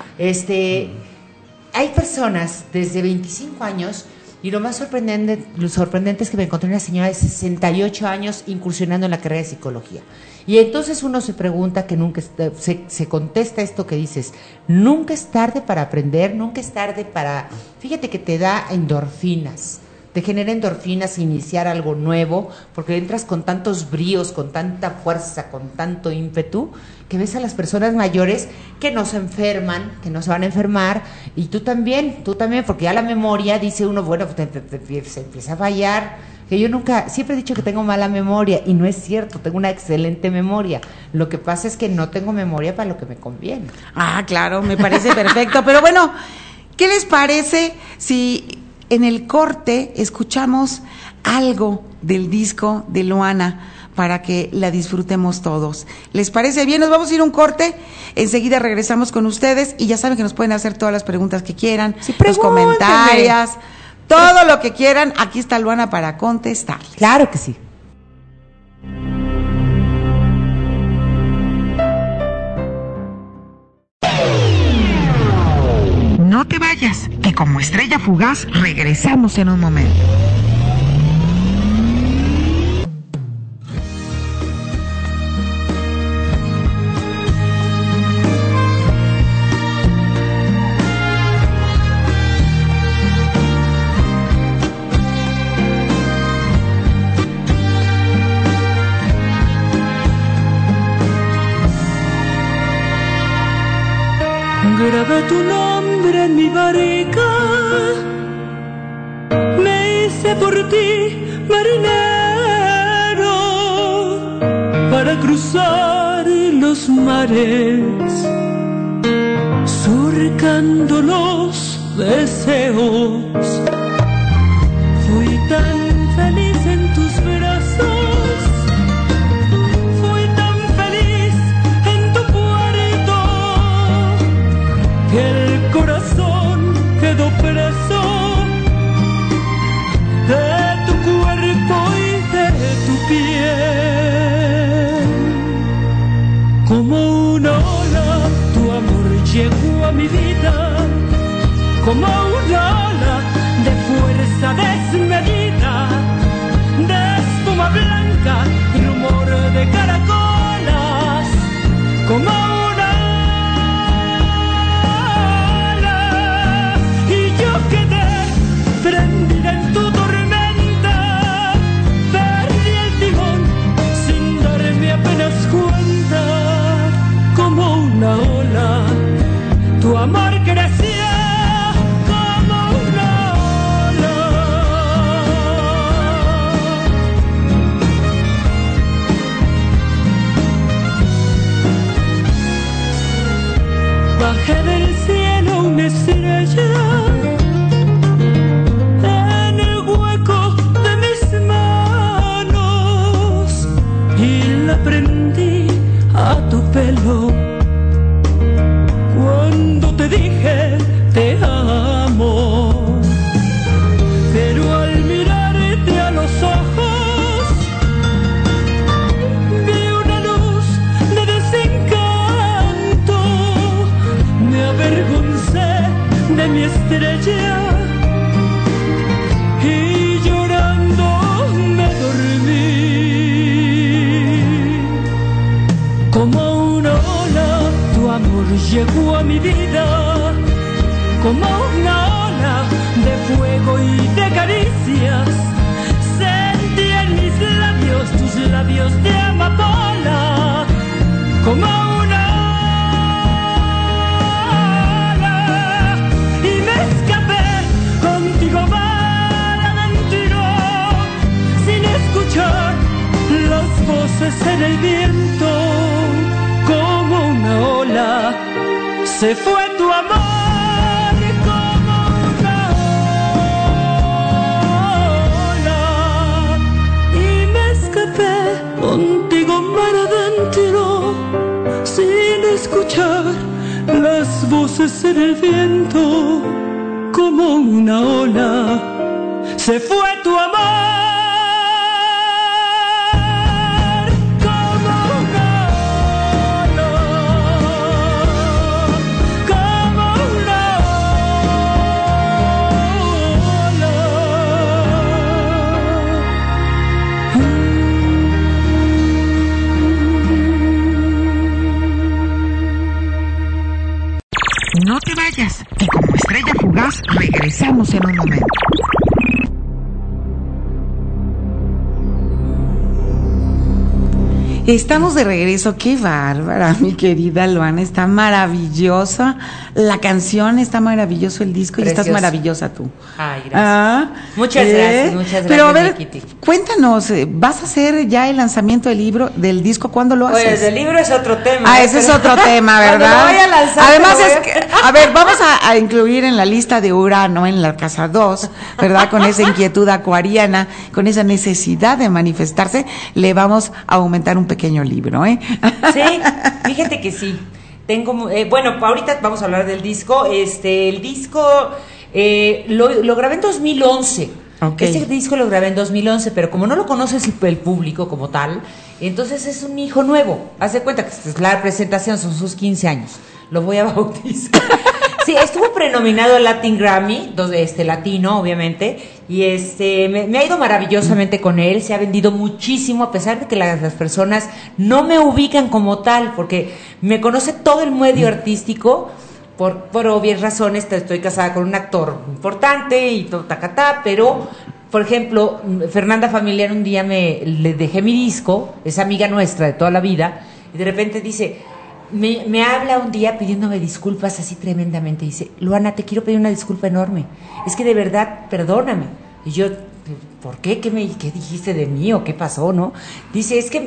Este, hay personas desde veinticinco años y lo más sorprendente, lo sorprendente es que me encontré una señora de sesenta y ocho años incursionando en la carrera de psicología. Y entonces uno se pregunta, que nunca se, se contesta esto que dices, nunca es tarde para aprender, nunca es tarde para, fíjate que te da endorfinas. Te genera endorfinas iniciar algo nuevo, porque entras con tantos bríos, con tanta fuerza, con tanto ímpetu, que ves a las personas mayores que no se enferman, que no se van a enfermar, y tú también, tú también, porque ya la memoria, dice uno, bueno, te, te, te, se empieza a fallar, que yo nunca, siempre he dicho que tengo mala memoria, y no es cierto, tengo una excelente memoria, lo que pasa es que no tengo memoria para lo que me conviene. Ah, claro, me parece perfecto, pero bueno, ¿qué les parece si... en el corte escuchamos algo del disco de Luana para que la disfrutemos todos? ¿Les parece bien? Nos vamos a ir a un corte, enseguida regresamos con ustedes y ya saben que nos pueden hacer todas las preguntas que quieran, sí, los comentarios, todo lo que quieran, aquí está Luana para contestar. Claro que sí. No te vayas, que como estrella fugaz regresamos en un momento. Grabé tu nombre en mi barrica, me hice por ti marinero, de cruzar los mares, surcando los deseos. Fui tan feliz en tus brazos, fui tan feliz en tu puerto, que el corazón quedó preso de tu cuerpo y de tu piel. Como una ola, tu amor llegó a mi vida, como una ola de fuerza desmedida, de espuma blanca y rumor de caracolas, como una ola, y yo quedé prendida en tu tormenta, perdí el timón sin darme apenas cuenta, como una ola, tu amor creció. Bajé del cielo una estrella en el hueco de mis manos y la prendí a tu pelo. Cuando te dije te amo, pero al mirarte a los ojos vi una luz de desencanto. Me avergoncé de mi estrella y llorando me dormí. Como una ola, tu amor llegó a mi vida, como una ola de fuego y de caricias. Sentí en mis labios tus labios de amapola, como una las voces en el viento, como una ola, se fue tu amor, como una ola, y me escapé contigo mar adentro, sin escuchar las voces en el viento, como una ola, se fue tu amor. No te vayas, que como estrella fugaz regresamos en un momento. Estamos de regreso, qué bárbara, mi querida Luana, está maravillosa la canción, está maravilloso el disco. Precioso. Y estás maravillosa tú. Ay, gracias. Ah, muchas eh, gracias, muchas gracias. Pero a ver, Kitty. Cuéntanos, ¿vas a hacer ya el lanzamiento del libro, del disco? ¿Cuándo lo haces? Pues el libro es otro tema. Ah, ¿eh? ese es otro tema, ¿verdad? Cuando lo vaya a lanzar, además es a... que, a ver, vamos a, a incluir en la lista de Urano, en la casa dos, ¿verdad? Con esa inquietud acuariana, con esa necesidad de manifestarse, le vamos a aumentar un pequeño libro, ¿eh? Sí, fíjate que sí. Tengo, eh, bueno, ahorita vamos a hablar del disco. Este, el disco eh, lo, lo grabé en dos mil once. Okay. Ese disco lo grabé en dos mil once, pero como no lo conoces el público como tal, entonces es un hijo nuevo. Haz de cuenta que la presentación son sus quince años. Lo voy a bautizar. Sí, estuvo prenominado Latin Grammy, este latino, obviamente, y este me, me ha ido maravillosamente con él. Se ha vendido muchísimo, a pesar de que las, las personas no me ubican como tal, porque me conoce todo el medio artístico. Por, por obvias razones, estoy casada con un actor importante y todo tacatá, pero, por ejemplo, Fernanda Familiar un día me le dejé mi disco, es amiga nuestra de toda la vida, y de repente dice, me, me habla un día pidiéndome disculpas así tremendamente, dice, Luana, te quiero pedir una disculpa enorme, es que de verdad, perdóname. Y yo, ¿por qué? ¿Qué, me, qué dijiste de mí o qué pasó, no? Dice, es que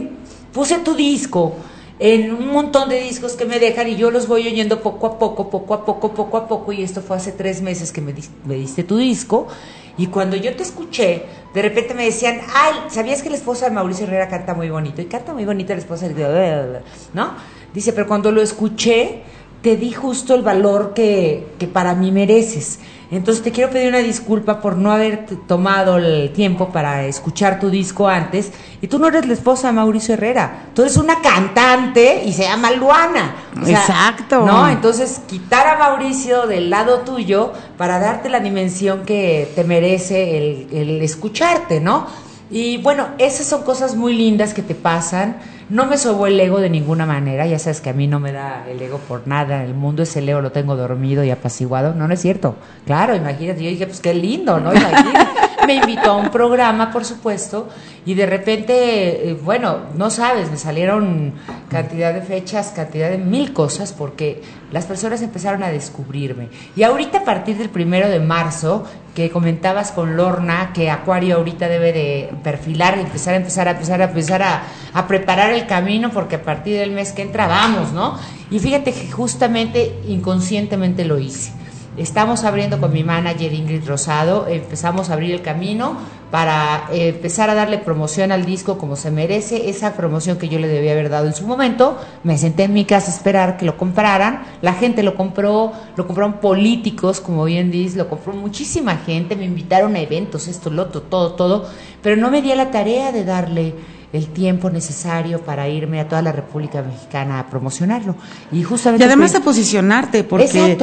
puse tu disco en un montón de discos que me dejan y yo los voy oyendo poco a poco, poco a poco, poco a poco, y esto fue hace tres meses que me, di, me diste tu disco, y cuando yo te escuché, de repente me decían, ay, ¿sabías que la esposa de Mauricio Herrera canta muy bonito? Y canta muy bonito la esposa de... ¿no? Dice, pero cuando lo escuché, te di justo el valor que, que para mí mereces. Entonces te quiero pedir una disculpa por no haber tomado el tiempo para escuchar tu disco antes. Y tú no eres la esposa de Mauricio Herrera, tú eres una cantante y se llama Luana. O sea, exacto. ¿no? Entonces quitar a Mauricio del lado tuyo para darte la dimensión que te merece el, el escucharte, ¿no? Y bueno, esas son cosas muy lindas que te pasan. No me sobó el ego de ninguna manera, ya sabes que a mí no me da el ego por nada, el mundo ese ego lo tengo dormido y apaciguado. No, no es cierto. Claro, imagínate, yo dije, pues qué lindo, ¿no? Imagínate. Me invitó a un programa, por supuesto, y de repente, eh, bueno, no sabes, me salieron cantidad de fechas, cantidad de mil cosas, porque las personas empezaron a descubrirme. Y ahorita, a partir del primero de marzo, que comentabas con Lorna, que Acuario ahorita debe de perfilar, y empezar a empezar a empezar a empezar a, a preparar el camino, porque a partir del mes que entra vamos, ¿no? Y fíjate que justamente, inconscientemente lo hice. Estamos abriendo con mi manager Ingrid Rosado, empezamos a abrir el camino para eh, empezar a darle promoción al disco como se merece, esa promoción que yo le debía haber dado en su momento. Me senté en mi casa a esperar que lo compraran, la gente lo compró, lo compraron políticos, como bien dices, lo compró muchísima gente, me invitaron a eventos, esto, lo otro, todo, todo, pero no me di a la tarea de darle el tiempo necesario para irme a toda la República Mexicana a promocionarlo. Y justamente... Y además de posicionarte, porque... Exacto.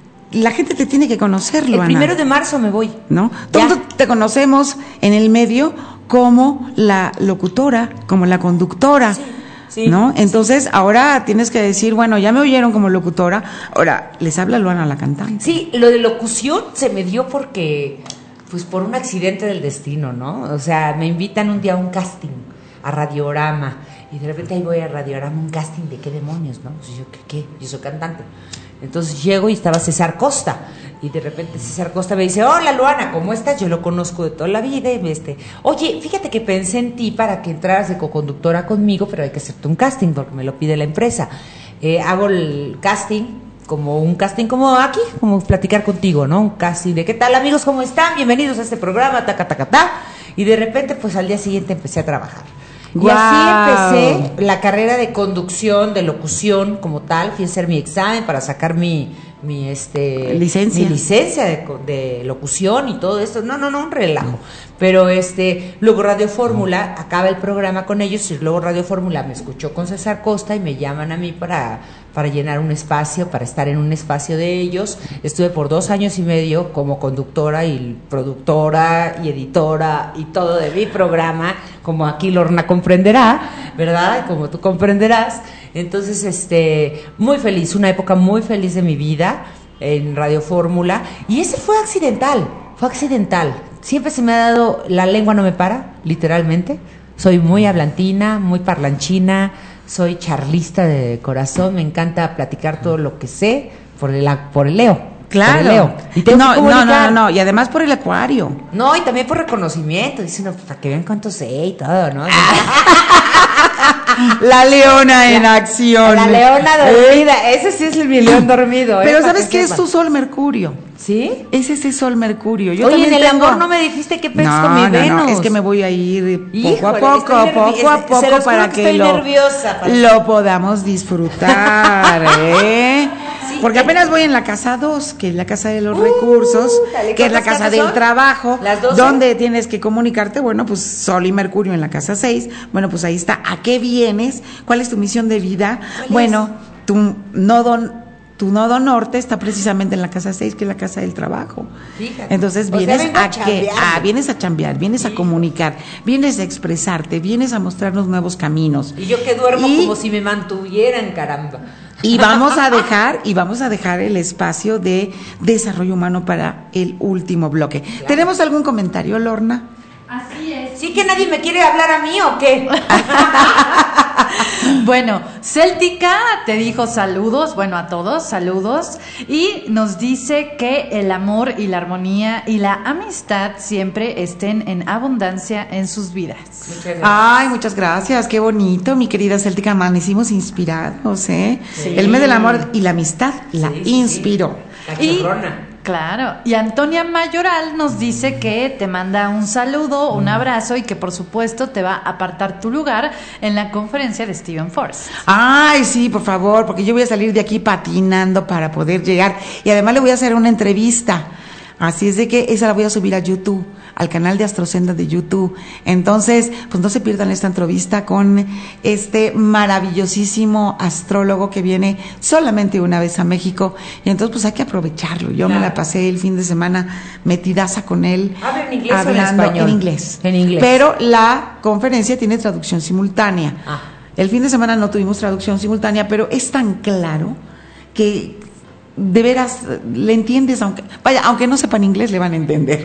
La gente te tiene que conocer, Luana. El primero de marzo me voy. ¿No? Todos te conocemos en el medio como la locutora, como la conductora. Sí, sí, ¿no? Entonces, sí. Ahora tienes que decir, bueno, ya me oyeron como locutora, ahora les habla Luana, la cantante. Sí, lo de locución se me dio porque, pues por un accidente del destino, ¿no? O sea, me invitan un día a un casting, a Radiorama, y de repente ahí voy a Radiorama, un casting de qué demonios, ¿no? Pues yo, ¿qué? qué? Yo soy cantante. Entonces llego y estaba César Costa, y de repente César Costa me dice, hola Luana, ¿cómo estás? Yo lo conozco de toda la vida, y me este, oye, fíjate que pensé en ti para que entraras de coconductora conmigo, pero hay que hacerte un casting porque me lo pide la empresa. Eh, hago el casting, como un casting como aquí, como platicar contigo, ¿no? Un casting de, ¿qué tal amigos? ¿Cómo están? Bienvenidos a este programa, taca, taca, ta. Y de repente, pues al día siguiente empecé a trabajar. Y wow. Así empecé la carrera de conducción, de locución como tal. Fui a hacer mi examen para sacar mi, mi, este, licencia, mi licencia de, de locución y todo esto. No, no, no, un relajo. Pero este, luego Radio Fórmula, acaba el programa con ellos, y luego Radio Fórmula me escuchó con César Costa y me llaman a mí para, para llenar un espacio, para estar en un espacio de ellos. Estuve por dos años y medio como conductora y productora y editora y todo de mi programa, como aquí Lorna comprenderá, ¿verdad? Como tú comprenderás. Entonces, este, muy feliz, una época muy feliz de mi vida en Radio Fórmula, y ese fue accidental, fue accidental. Siempre se me ha dado, la lengua no me para, literalmente. Soy muy hablantina, muy parlanchina, soy charlista de corazón, me encanta platicar todo lo que sé por el, por el Leo. Claro. Por el Leo. Y tengo no, que no, no, no, y además por el Acuario. No, y también por reconocimiento, dice uno, para que vean cuánto sé y todo, ¿no? La leona en la, acción. La leona dormida, ¿Eh? Ese sí es el mi león dormido. Pero ¿eh? ¿sabes qué es tu sol Mercurio? ¿Sí? Ese es el sol Mercurio. Yo Oye, en el tengo... amor no me dijiste qué pensas no, con mi no, Venus. No, es que me voy a ir Híjole, poco a poco, nervi- poco a poco, se los para que, que estoy lo, nerviosa, para... lo podamos disfrutar, ¿eh? Sí, porque apenas voy en la casa dos, que es la casa de los uh, recursos, dale, que es la casa del son? trabajo, ¿Las doce? Donde tienes que comunicarte. Bueno, pues Sol y Mercurio en la casa seis. Bueno, pues ahí está. ¿A qué vienes? ¿Cuál es tu misión de vida? Bueno, es? tu nodo, tu nodo norte está precisamente en la casa seis, que es la casa del trabajo. Fíjate. Entonces vienes o sea, a, a que, a, vienes a chambear, vienes sí. a comunicar, vienes a expresarte, vienes a mostrarnos nuevos caminos. Y yo que duermo y, como si me mantuvieran, caramba. Y vamos a dejar, y vamos a dejar el espacio de desarrollo humano para el último bloque. Claro. ¿Tenemos algún comentario, Lorna? Así es. Ándale, ¿sí que nadie me quiere hablar a mí o qué? Bueno, Céltica te dijo saludos, bueno, a todos, saludos, y nos dice que el amor y la armonía y la amistad siempre estén en abundancia en sus vidas. Muchas gracias. Ay, muchas gracias, qué bonito, mi querida Céltica, amanecimos inspirados, ¿eh? Sí. El mes del amor y la amistad la Sí, sí, inspiró. sí. La Y chorrona. claro, y Antonia Mayoral nos dice que te manda un saludo, un abrazo y que por supuesto te va a apartar tu lugar en la conferencia de Steven Forrest. Ay, sí, por favor, porque yo voy a salir de aquí patinando para poder llegar. Y además le voy a hacer una entrevista. Así es de que esa la voy a subir a YouTube, al canal de Astrosenda de YouTube. Entonces, pues no se pierdan esta entrevista con este maravillosísimo astrólogo que viene solamente una vez a México. Y entonces, pues hay que aprovecharlo. Yo Claro. me la pasé el fin de semana metidaza con él. ¿Habla en inglés o en hablando español? en inglés. En inglés. Pero la conferencia tiene traducción simultánea. Ah. El fin de semana no tuvimos traducción simultánea, pero es tan claro que de veras le entiendes, aunque vaya, aunque no sepan inglés le van a entender.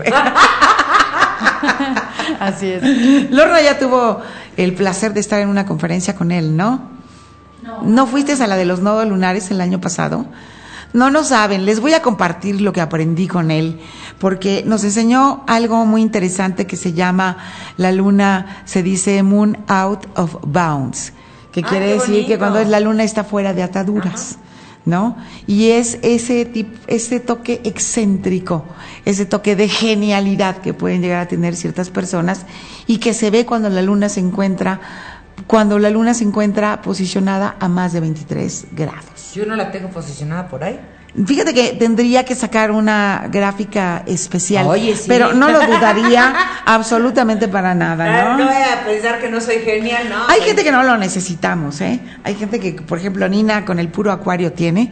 Así es. Lorna ya tuvo el placer de estar en una conferencia con él, ¿no? No. ¿No fuiste a la de los nodos lunares el año pasado? No, no saben, les voy a compartir lo que aprendí con él, porque nos enseñó algo muy interesante que se llama la luna, se dice moon out of bounds, que Ah, quiere qué decir bonito. que cuando es la luna está fuera de ataduras. Ajá. ¿No? Y es ese tipo, ese toque excéntrico, ese toque de genialidad que pueden llegar a tener ciertas personas y que se ve cuando la luna se encuentra, cuando la luna se encuentra posicionada a más de veintitrés grados. Yo no la tengo posicionada por ahí. Fíjate que tendría que sacar una gráfica especial, Oye, sí. pero no lo dudaría absolutamente para nada, ¿no? No voy a pensar que no soy genial, ¿no? Hay gente que no lo necesitamos, ¿eh? Hay gente que, por ejemplo, Nina con el puro acuario tiene.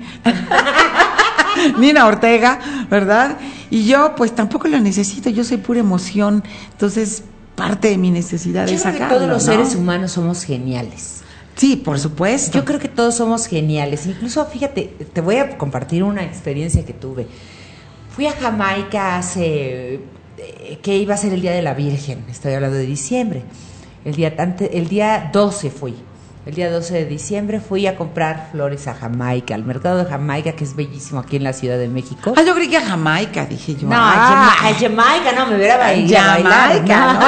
Nina Ortega, ¿verdad? Y yo, pues tampoco lo necesito, yo soy pura emoción, entonces parte de mi necesidad Yo es creo sacarlo, que todos los ¿no? seres humanos somos geniales. Sí, por supuesto. Yo creo que todos somos geniales. Incluso, fíjate, te voy a compartir una experiencia que tuve. Fui a Jamaica hace, eh, que iba a ser el Día de la Virgen, estoy hablando de diciembre. El día, ante, el día doce fui. El día doce de diciembre fui a comprar flores a Jamaica, al mercado de Jamaica, que es bellísimo aquí en la Ciudad de México. Ah, yo creí que a Jamaica, dije yo. No, ah, a Jamaica, no, me hubiera bailado. Jamaica, ¿no?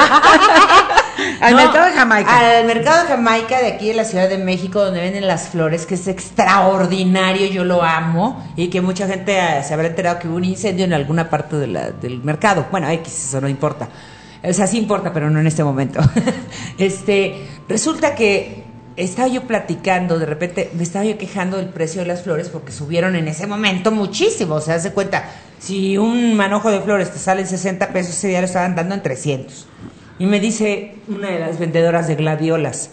Al No, mercado de Jamaica. Al mercado de Jamaica de aquí de la Ciudad de México, donde venden las flores, que es extraordinario, yo lo amo, y que mucha gente eh, se habrá enterado que hubo un incendio en alguna parte de la, del mercado. Bueno, X, eso no importa. O sea, sí importa, pero no en este momento. este, resulta que estaba yo platicando, de repente me estaba yo quejando del precio de las flores porque subieron en ese momento muchísimo. O sea, haz de cuenta, si un manojo de flores te sale en sesenta pesos, ese día lo estaban dando en trescientos. Y me dice una de las vendedoras de gladiolas,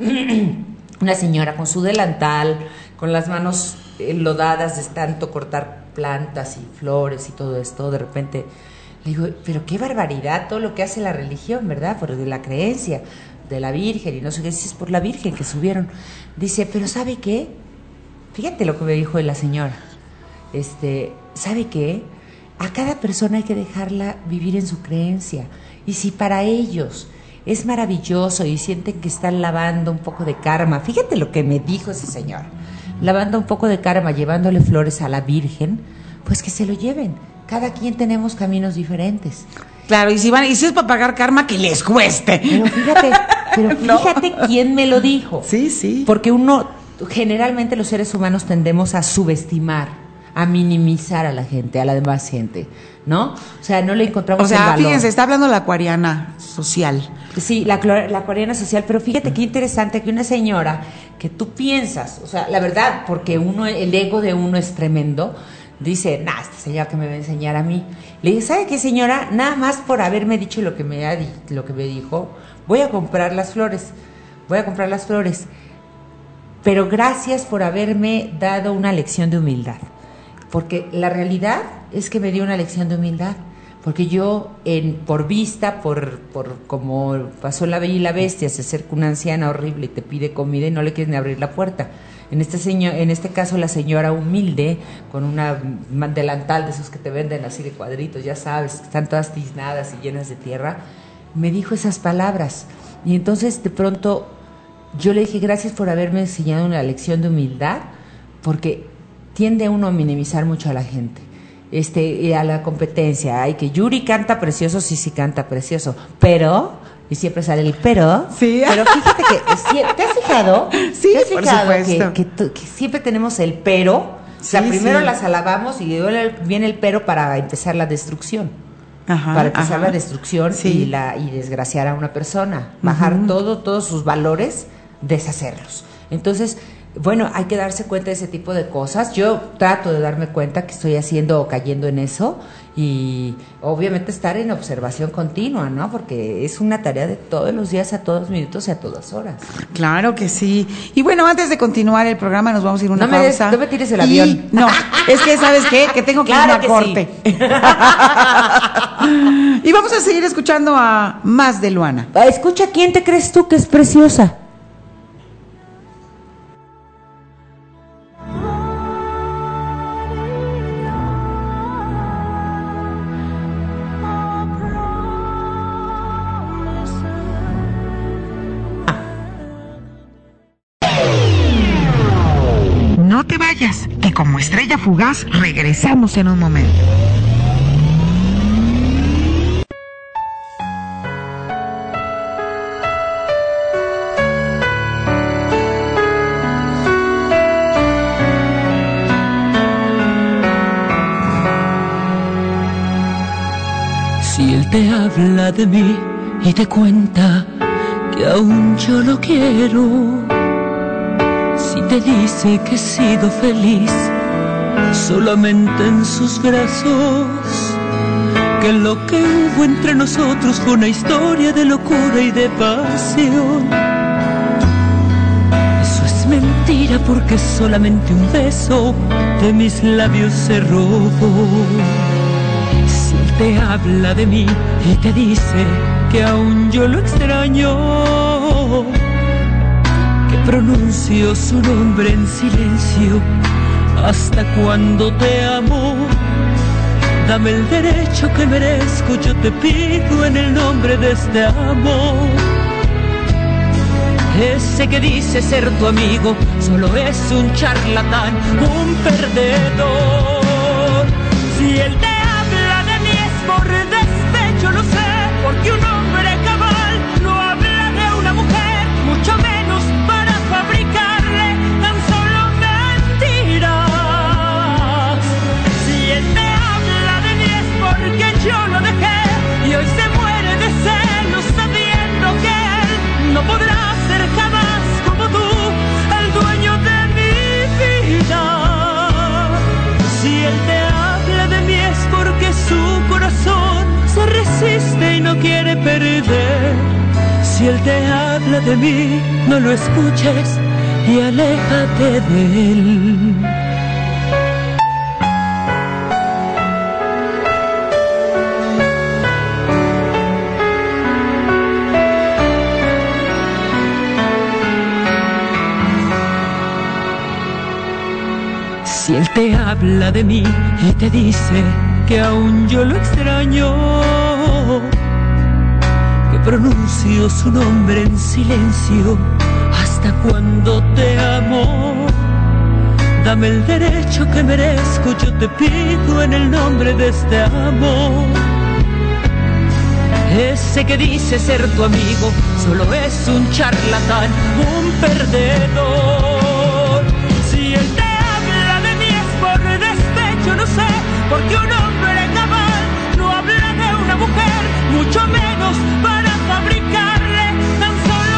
una señora con su delantal, con las manos enlodadas de tanto cortar plantas y flores y todo esto, de repente le digo, pero qué barbaridad todo lo que hace la religión, ¿verdad? Por la creencia de la Virgen y no sé qué, si es por la Virgen que subieron. Dice, pero ¿sabe qué? Fíjate lo que me dijo la señora. Este, ¿sabe qué? A cada persona hay que dejarla vivir en su creencia. Y si para ellos es maravilloso y sienten que están lavando un poco de karma, fíjate lo que me dijo ese señor, lavando un poco de karma, llevándole flores a la Virgen, pues que se lo lleven. Cada quien tenemos caminos diferentes. Claro, y si van, y si es para pagar karma, que les cueste. Pero fíjate, pero fíjate no. quién me lo dijo. Sí, sí. Porque uno, generalmente los seres humanos tendemos a subestimar, a minimizar a la gente, a la demás gente, ¿no? O sea, no le encontramos o sea, el valor. Fíjense, está hablando la acuariana social. Sí, la, la acuariana social, pero fíjate qué interesante que una señora que tú piensas, o sea, la verdad, porque uno, el ego de uno es tremendo, dice, nah, esta señora que me va a enseñar a mí. Le dije, ¿sabe qué, señora? Nada más por haberme dicho lo que me ha, lo que me dijo, voy a comprar las flores, voy a comprar las flores, pero gracias por haberme dado una lección de humildad. Porque la realidad es que me dio una lección de humildad, porque yo, en, por vista, por, por como pasó La Bella y la Bestia, se acerca una anciana horrible y te pide comida y no le quieres ni abrir la puerta. En este, señor, en este caso, la señora humilde, con una delantal de esos que te venden así de cuadritos, ya sabes, que están todas tiznadas y llenas de tierra, me dijo esas palabras. Y entonces de pronto yo le dije, gracias por haberme enseñado una lección de humildad, porque tiende uno a minimizar mucho a la gente, este, a la competencia. Ay, que Yuri canta precioso, sí, sí canta precioso, pero, y siempre sale el pero, sí. Pero fíjate que, ¿te has fijado? Sí, ¿te has por fijado supuesto. que, que, que siempre tenemos el pero? O sea, Sí, primero sí. las alabamos y luego viene el pero para empezar la destrucción. Ajá, para empezar ajá. la destrucción Sí. y la y desgraciar a una persona, bajar Ujú. todo, todos sus valores, deshacerlos. Entonces, bueno, hay que darse cuenta de ese tipo de cosas. Yo trato de darme cuenta que estoy haciendo o cayendo en eso, y obviamente estar en observación continua, ¿no? Porque es una tarea de todos los días, a todos minutos y a todas horas. Claro que sí. Y bueno, antes de continuar el programa nos vamos a ir a una No me des- pausa. no me tires el Y- avión. No, es que ¿sabes qué? Que tengo que Claro ir a que corte. Y vamos a seguir escuchando a Más de Luana. Ah, escucha, ¿quién te crees tú que es preciosa? No te vayas, que como estrella fugaz regresamos en un momento. Si él te habla de mí y te cuenta que aún yo lo quiero, si te dice que he sido feliz solamente en sus brazos, que lo que hubo entre nosotros fue una historia de locura y de pasión, eso es mentira, porque solamente un beso de mis labios se robó. Si él te habla de mí y te dice que aún yo lo extraño, que pronuncio su nombre en silencio hasta cuando te amo, dame el derecho que merezco, yo te pido en el nombre de este amor. Ese que dice ser tu amigo solo es un charlatán, un perdedor. Si él te habla de mí es por despecho, lo sé, porque un hombre cabal no habla de una mujer, mucho menos para fabricarle tan solo mentiras. Si él te habla de mí es porque yo lo dejé y hoy se muere de celos sabiendo que él no podrá ser jamás como tú, el dueño de mi vida. Si él te habla de mí es porque su corazón se resiste y no quiere perder. Si él te habla de mí, no lo escuches y aléjate de él. Si él te habla de mí y te dice que aún yo lo extraño, que pronuncio su nombre en silencio hasta cuando te amo, dame el derecho que merezco, yo te pido en el nombre de este amor. Ese que dice ser tu amigo solo es un charlatán, un perdedor. Si él te habla de mí es por despecho, no sé, porque un hombre cabal no habla de una mujer, mucho menos para fabricarle tan solo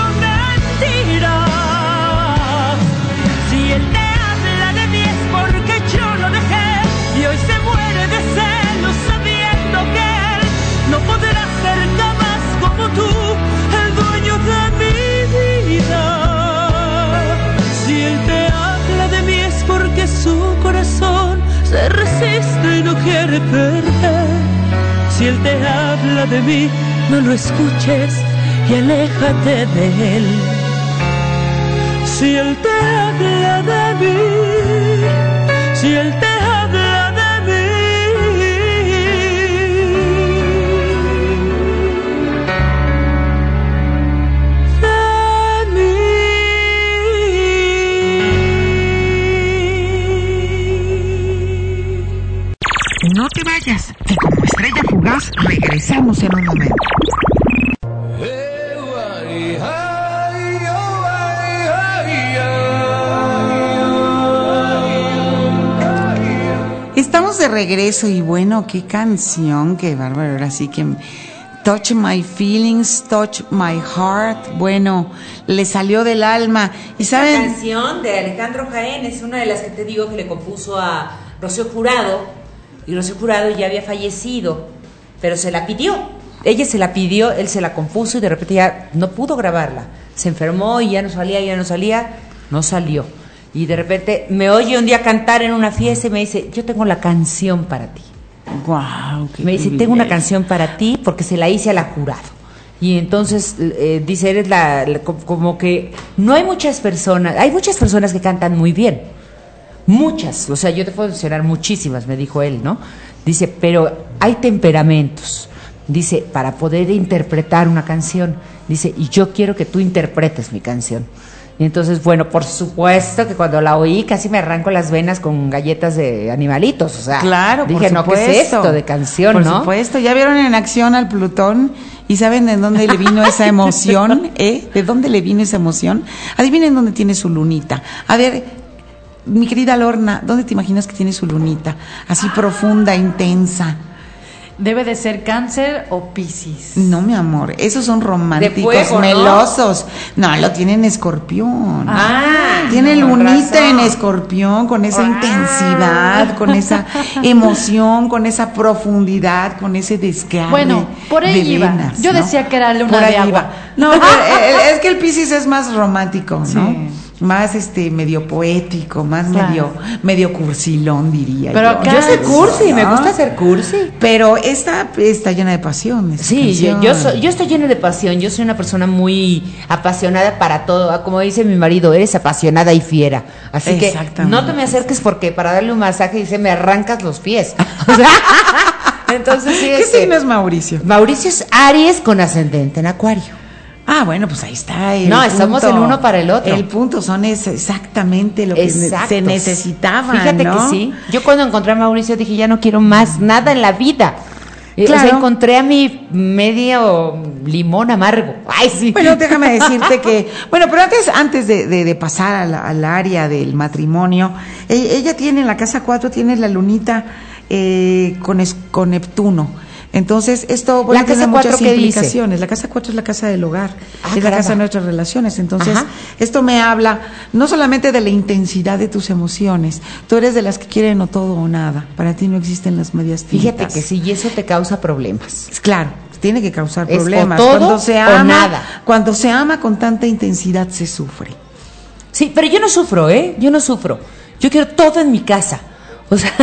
mentiras. Si él te habla de mí es porque yo lo dejé y hoy se muere de celos sabiendo que él no podrá ser jamás como tú, el dueño de mi vida. Si él te habla de mí es porque su corazón se resiste y no quiere perder. Si él te habla de mí, no lo escuches y aléjate de él. Si él te habla de mí, si él te habla de mí, nosotros regresamos en un momento. Estamos de regreso y bueno, qué canción, qué bárbaro, ahora sí que Touch My Feelings, Touch My Heart, bueno, le salió del alma. Y saben, esta canción de Alejandro Jaén es una de las que te digo que le compuso a Rocío Jurado, y Rocío Jurado ya había fallecido, pero se la pidió, ella se la pidió, él se la compuso y de repente ya no pudo grabarla, se enfermó y ya no salía, ya no salía, no salió. Y de repente me oye un día cantar en una fiesta y me dice, yo tengo la canción para ti. Wow, me dice, tengo una canción para ti porque se la hice a la Jurado. Y entonces eh, dice, eres la, la, como que no hay muchas personas, hay muchas personas que cantan muy bien, muchas, o sea, yo te puedo mencionar muchísimas, me dijo él, ¿no? Dice, pero hay temperamentos, dice, para poder interpretar una canción, dice, y yo quiero que tú interpretes mi canción. Y entonces, bueno, por supuesto que cuando la oí casi me arranco las venas con galletas de animalitos, o sea, claro, dije, no, ¿qué es esto de canción, por no? Por supuesto, ya vieron en acción al Plutón y saben de dónde le vino esa emoción, ¿eh? ¿De dónde le vino esa emoción? Adivinen dónde tiene su lunita. A ver, mi querida Lorna, ¿dónde te imaginas que tiene su lunita? Así profunda, intensa. ¿Debe de ser Cáncer o Piscis? No, mi amor, esos son románticos, de fuego, melosos. ¿No? no, lo tienen Escorpión. Ah, tiene lunita razón. en Escorpión, con esa Ah. intensidad, con esa emoción, con esa profundidad, con ese desgarre. Bueno, por ahí de iba. venas, Yo ¿no? decía que era luna Por de ahí agua. iba. No, pero, eh, es que el Piscis es más romántico, ¿no? Sí. Más este medio poético, más Claro. medio medio cursilón, diría Pero yo. acá- Yo soy cursi, ¿no? me gusta ser cursi. Pero esta está llena de pasión. esta Sí, yo, canción. yo, soy, yo estoy llena de pasión, yo soy una persona muy apasionada para todo, como dice mi marido, eres apasionada y fiera, así que Exactamente. no te me acerques porque para darle un masaje dice me arrancas los pies. O sea, entonces sí, ¿Qué este, signo es Mauricio? Mauricio es Aries con ascendente en Acuario. Ah, bueno, pues ahí está. El No, punto. estamos el uno para el otro. El punto son es exactamente lo que Exacto. se necesitaba. Fíjate ¿no? que sí. Yo cuando encontré a Mauricio dije ya no quiero más nada en la vida. Eh, O Claro. sea, encontré a mi medio limón amargo. Ay, sí. Bueno, déjame decirte que, bueno, pero antes, antes de, de, de pasar al, al área del matrimonio, ella, ella tiene en la casa cuatro, tiene la lunita eh, con, es, con Neptuno. Entonces, esto bueno, ¿La casa tiene cuatro muchas qué dice? implicaciones. La casa cuatro es la casa del hogar, Ah, es la caramba. casa de nuestras relaciones. Entonces, Ajá. esto me habla no solamente de la intensidad de tus emociones. Tú eres de las que quieren o todo o nada. Para ti no existen las medias tintas. Fíjate que sí, y eso te causa problemas. Claro, tiene que causar Es o problemas. todo cuando se o ama, nada. cuando se ama con tanta intensidad se sufre. Sí, pero yo no sufro, ¿eh? Yo no sufro. Yo quiero todo en mi casa. O sea,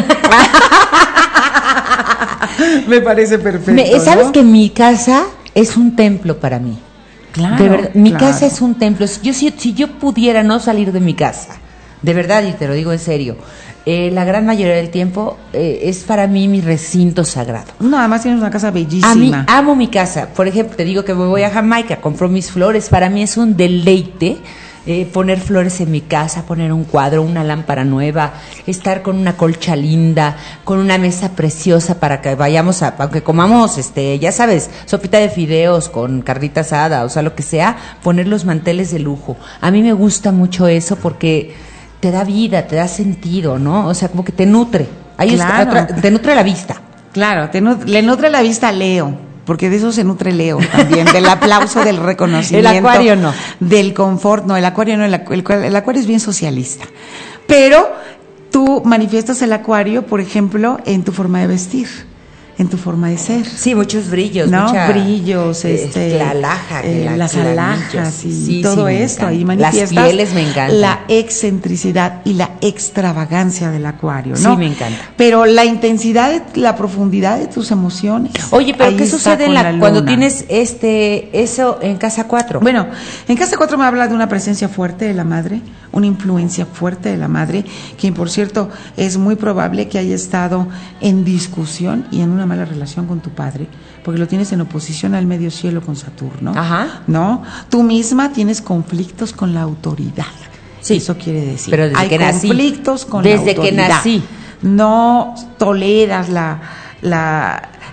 Me parece perfecto. me- ¿sabes ¿no? que mi casa es un templo para mí? Claro, De verdad, mi claro. casa es un templo. Yo si, si yo pudiera no salir de mi casa, de verdad, y te lo digo en serio, eh, la gran mayoría del tiempo eh, es para mí mi recinto sagrado. No, además tienes una casa bellísima. A mí amo mi casa. Por ejemplo, te digo que me voy a Jamaica, compro mis flores. Para mí es un deleite eh, poner flores en mi casa, poner un cuadro, una lámpara nueva, estar con una colcha linda, con una mesa preciosa para que vayamos a, aunque comamos, este, ya sabes, sopita de fideos con carnita asada, o sea, lo que sea, poner los manteles de lujo. A mí me gusta mucho eso porque te da vida, te da sentido, ¿no? O sea, como que te nutre. Ahí está, Claro. otra- te nutre la vista. Claro, te nut- le nutre la vista a Leo, porque de eso se nutre Leo también, del aplauso, del reconocimiento. El acuario no. Del confort, no, el acuario no, el, acu- el, cua- el acuario es bien socialista. Pero tú manifiestas el acuario, por ejemplo, en tu forma de vestir, en tu forma de ser. Sí, muchos brillos, ¿No? mucha, Brillos, eh, este, la alhaja, eh, la- las clavillos. alhajas y Sí, todo sí, me esto. Ahí encanta. manifiestas Las pieles me encantan. la excentricidad y la extravagancia del acuario, ¿no? Sí, me encanta. Pero la intensidad, de- la profundidad de tus emociones. Oye, pero ahí ¿qué está sucede en con la, cuando luna. tienes este eso en casa cuatro? Bueno, en casa cuatro me habla de una presencia fuerte de la madre, una influencia fuerte de la madre, quien por cierto es muy probable que haya estado en discusión y en una mala relación con tu padre, porque lo tienes en oposición al medio cielo con Saturno. Ajá. ¿No? Tú misma tienes conflictos con la autoridad. Sí. Eso quiere decir. Pero desde hay que nací. conflictos con Desde la que autoridad. nací. No toleras la la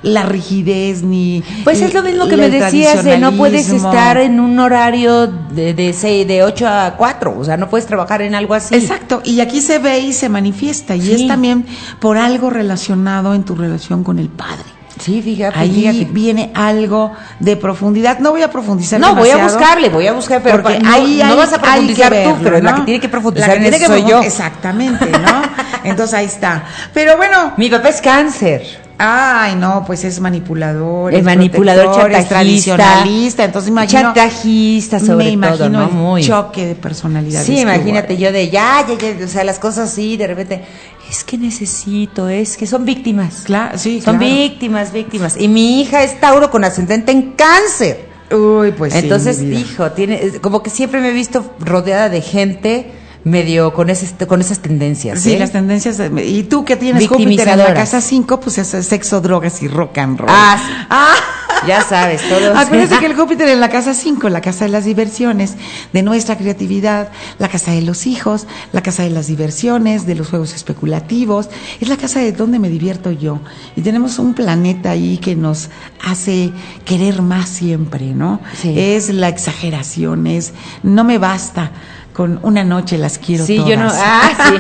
la rigidez ni... Pues es lo mismo que me decías, de no puedes estar en un horario de, de, seis, de ocho a cuatro, o sea, no puedes trabajar en algo así. Exacto, y aquí se ve y se manifiesta, y sí. es también por algo relacionado en tu relación con el padre. Sí, fíjate, ahí fíjate. viene algo de profundidad. No voy a profundizar No, demasiado, voy a buscarle, voy a buscar, pero porque no, ahí no hay, vas a profundizar verlo, tú, pero ¿no? la que tiene que profundizar La que en tiene eso que soy yo. Exactamente, ¿no? Entonces ahí está. Pero bueno. Mi papá es cáncer. Ay, no, pues es manipulador. Es manipulador, chantajista. Es tradicionalista. Entonces imagino. Chantajista, sobre me imagino todo, ¿no? el Muy. choque de personalidades. Sí, imagínate yo de ya, ya, ya, o sea, las cosas así, de repente, es que necesito, es que son víctimas. Claro, sí, Son claro. víctimas, víctimas. Y mi hija es Tauro con ascendente en cáncer. Uy, pues entonces, sí, mi vida. hijo, tiene, como que siempre me he visto rodeada de gente medio con ese, con esas tendencias. Sí, ¿eh? las tendencias. De, y tú que tienes Júpiter en la casa cinco, pues es sexo, drogas y rock and roll. Ah, sí. ah. Ya sabes, todo. Acuérdense que el Júpiter en la casa cinco, la casa de las diversiones, de nuestra creatividad, la casa de los hijos, la casa de las diversiones, de los juegos especulativos, es la casa de donde me divierto yo. Y tenemos un planeta ahí que nos hace querer más siempre, ¿no? Sí. Es la exageración, es no me basta con una noche, las quiero sí, todas. Sí, yo no. Ah, sí.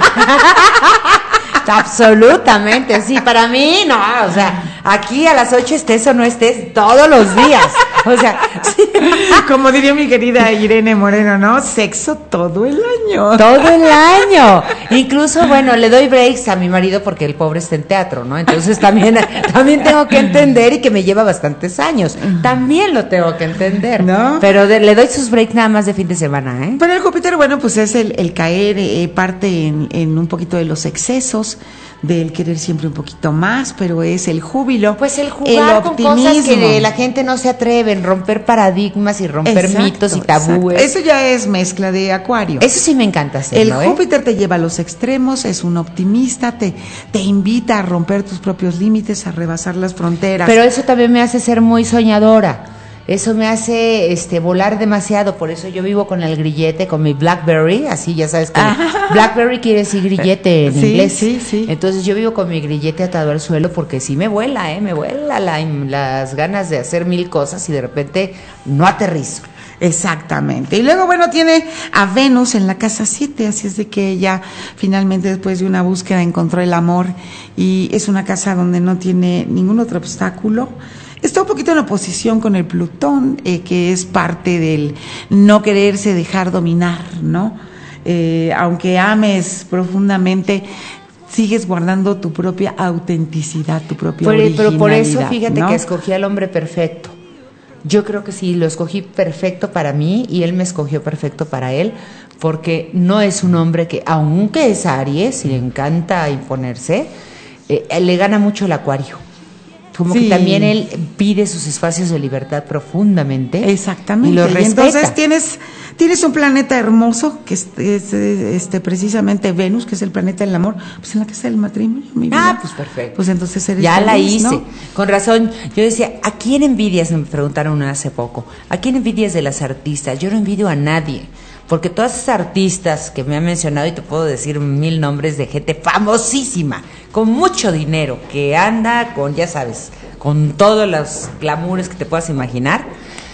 Absolutamente, sí, para mí no, o sea, aquí a las ocho estés o no estés todos los días, o sea, sí. Como diría mi querida Irene Moreno, ¿no? Sexo todo el año. Todo el año, incluso, bueno, le doy breaks a mi marido porque el pobre está en teatro, ¿no? Entonces también, también tengo que entender y que me lleva bastantes años, también lo tengo que entender, ¿no? Pero de, le doy sus breaks nada más de fin de semana, ¿eh? Pero el Júpiter, bueno, pues es el, el caer eh, parte en, en un poquito de los excesos, del querer siempre un poquito más, pero es el júbilo, pues el jugar el con cosas que la gente no se atreve, en romper paradigmas y romper exacto, mitos y tabúes. Exacto. Eso ya es mezcla de Acuario. Eso sí me encanta hacerlo. El Júpiter ¿eh? te lleva a los extremos, es un optimista, te, te invita a romper tus propios límites, a rebasar las fronteras. Pero eso también me hace ser muy soñadora. Eso me hace este volar demasiado, por eso yo vivo con el grillete, con mi Blackberry, así ya sabes que ah. Blackberry quiere decir grillete en sí, inglés. Sí, sí. Entonces yo vivo con mi grillete atado al suelo porque sí me vuela, eh, me vuela la, las ganas de hacer mil cosas y de repente no aterrizo. Exactamente. Y luego, bueno, tiene a Venus en la casa siete, así es de que ella finalmente después de una búsqueda encontró el amor y es una casa donde no tiene ningún otro obstáculo. Está un poquito en oposición con el Plutón, eh, que es parte del no quererse dejar dominar, ¿no? Eh, aunque ames profundamente, sigues guardando tu propia autenticidad, tu propia por, originalidad. Pero por eso fíjate ¿no? que escogí al hombre perfecto. Yo creo que sí, lo escogí perfecto para mí y él me escogió perfecto para él, porque no es un hombre que, aunque es Aries y le encanta imponerse, eh, le gana mucho el Acuario. Como sí. que también él pide sus espacios de libertad profundamente. Exactamente. Y lo y respeta. Entonces tienes tienes un planeta hermoso que es, es este precisamente Venus, que es el planeta del amor, pues en la casa del matrimonio, mi vida. Ah, pues perfecto. Pues entonces eres ya feliz, la hice. ¿no? Con razón. Yo decía, ¿a quién envidias? Me preguntaron una hace poco. ¿A quién envidias de las artistas? Yo no envidio a nadie. Porque todas esas artistas que me han mencionado, y te puedo decir mil nombres de gente famosísima, con mucho dinero, que anda con, ya sabes, con todos los glamours que te puedas imaginar,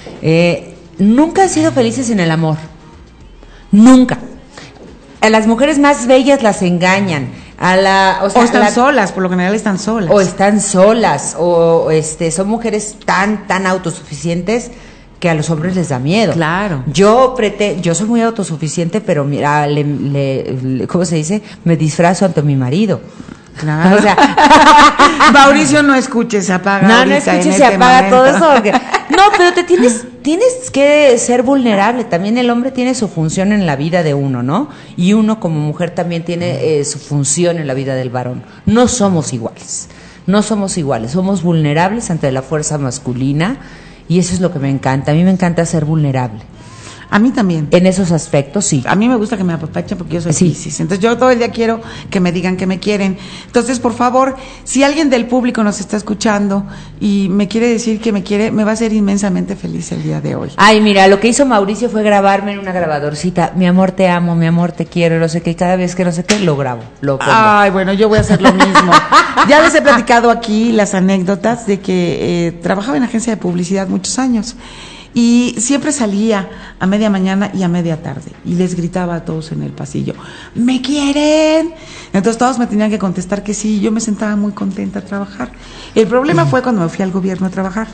eh, nunca han sido felices en el amor. Nunca. A las mujeres más bellas las engañan. A la, o sea, o están la, solas, por lo general están solas. O están solas, o este, son mujeres tan, tan autosuficientes que a los hombres les da miedo. Claro. Yo prete, yo soy muy autosuficiente, pero mira, le, le, le, ¿cómo se dice? Me disfrazo ante mi marido. Claro. O sea, Mauricio, no escuches, se apaga. No, no escuches, se este apaga momento. todo eso. Porque, no, pero te tienes, tienes que ser vulnerable. También el hombre tiene su función en la vida de uno, ¿no? Y uno como mujer también tiene eh, su función en la vida del varón. No somos iguales. No somos iguales. Somos vulnerables ante la fuerza masculina. Y eso es lo que me encanta. A mí me encanta ser vulnerable. A mí también. En esos aspectos, sí. A mí me gusta que me apapachen porque yo soy Sí. Piscis. Entonces yo todo el día quiero que me digan que me quieren. Entonces, por favor, si alguien del público nos está escuchando y me quiere decir que me quiere, me va a hacer inmensamente feliz el día de hoy. Ay, mira, lo que hizo Mauricio fue grabarme en una grabadorcita. Mi amor, te amo, mi amor, te quiero, no sé qué. Y cada vez que no sé qué, lo grabo, lo pongo. Ay, bueno, yo voy a hacer lo mismo. Ya les he platicado aquí las anécdotas de que eh, trabajaba en agencia de publicidad muchos años. Y siempre salía a media mañana y a media tarde y les gritaba a todos en el pasillo, ¿me quieren? Entonces todos me tenían que contestar que sí, yo me sentaba muy contenta a trabajar. El problema fue cuando me fui al gobierno a trabajar.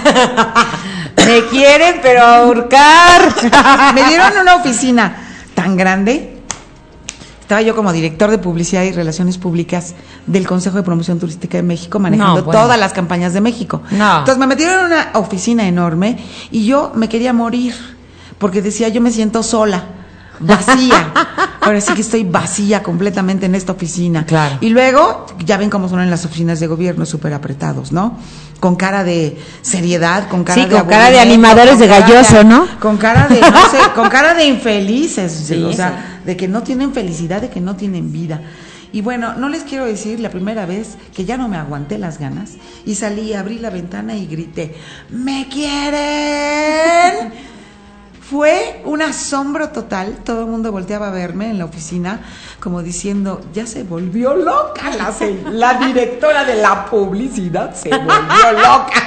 Me quieren, pero a ahorcar. Me dieron una oficina tan grande. Estaba yo como director de Publicidad y Relaciones Públicas del Consejo de Promoción Turística de México, manejando No, bueno. todas las campañas de México. No. Entonces me metieron en una oficina enorme y yo me quería morir, porque decía, yo me siento sola, vacía. Ahora sí que estoy vacía completamente en esta oficina. Claro. Y luego, ya ven cómo son en las oficinas de gobierno, súper apretados, ¿no? Con cara de seriedad, con cara Sí, de con cara de aburrimiento, animadores con de cara galloso, ¿no? Con cara de, no sé, con cara de infelices, Sí, o sea, sí. de que no tienen felicidad, de que no tienen vida. Y bueno, no les quiero decir la primera vez que ya no me aguanté las ganas y salí, abrí la ventana y grité, ¿me quieren? Fue un asombro total, todo el mundo volteaba a verme en la oficina como diciendo, ya se volvió loca la, se- la directora de la publicidad, se volvió loca.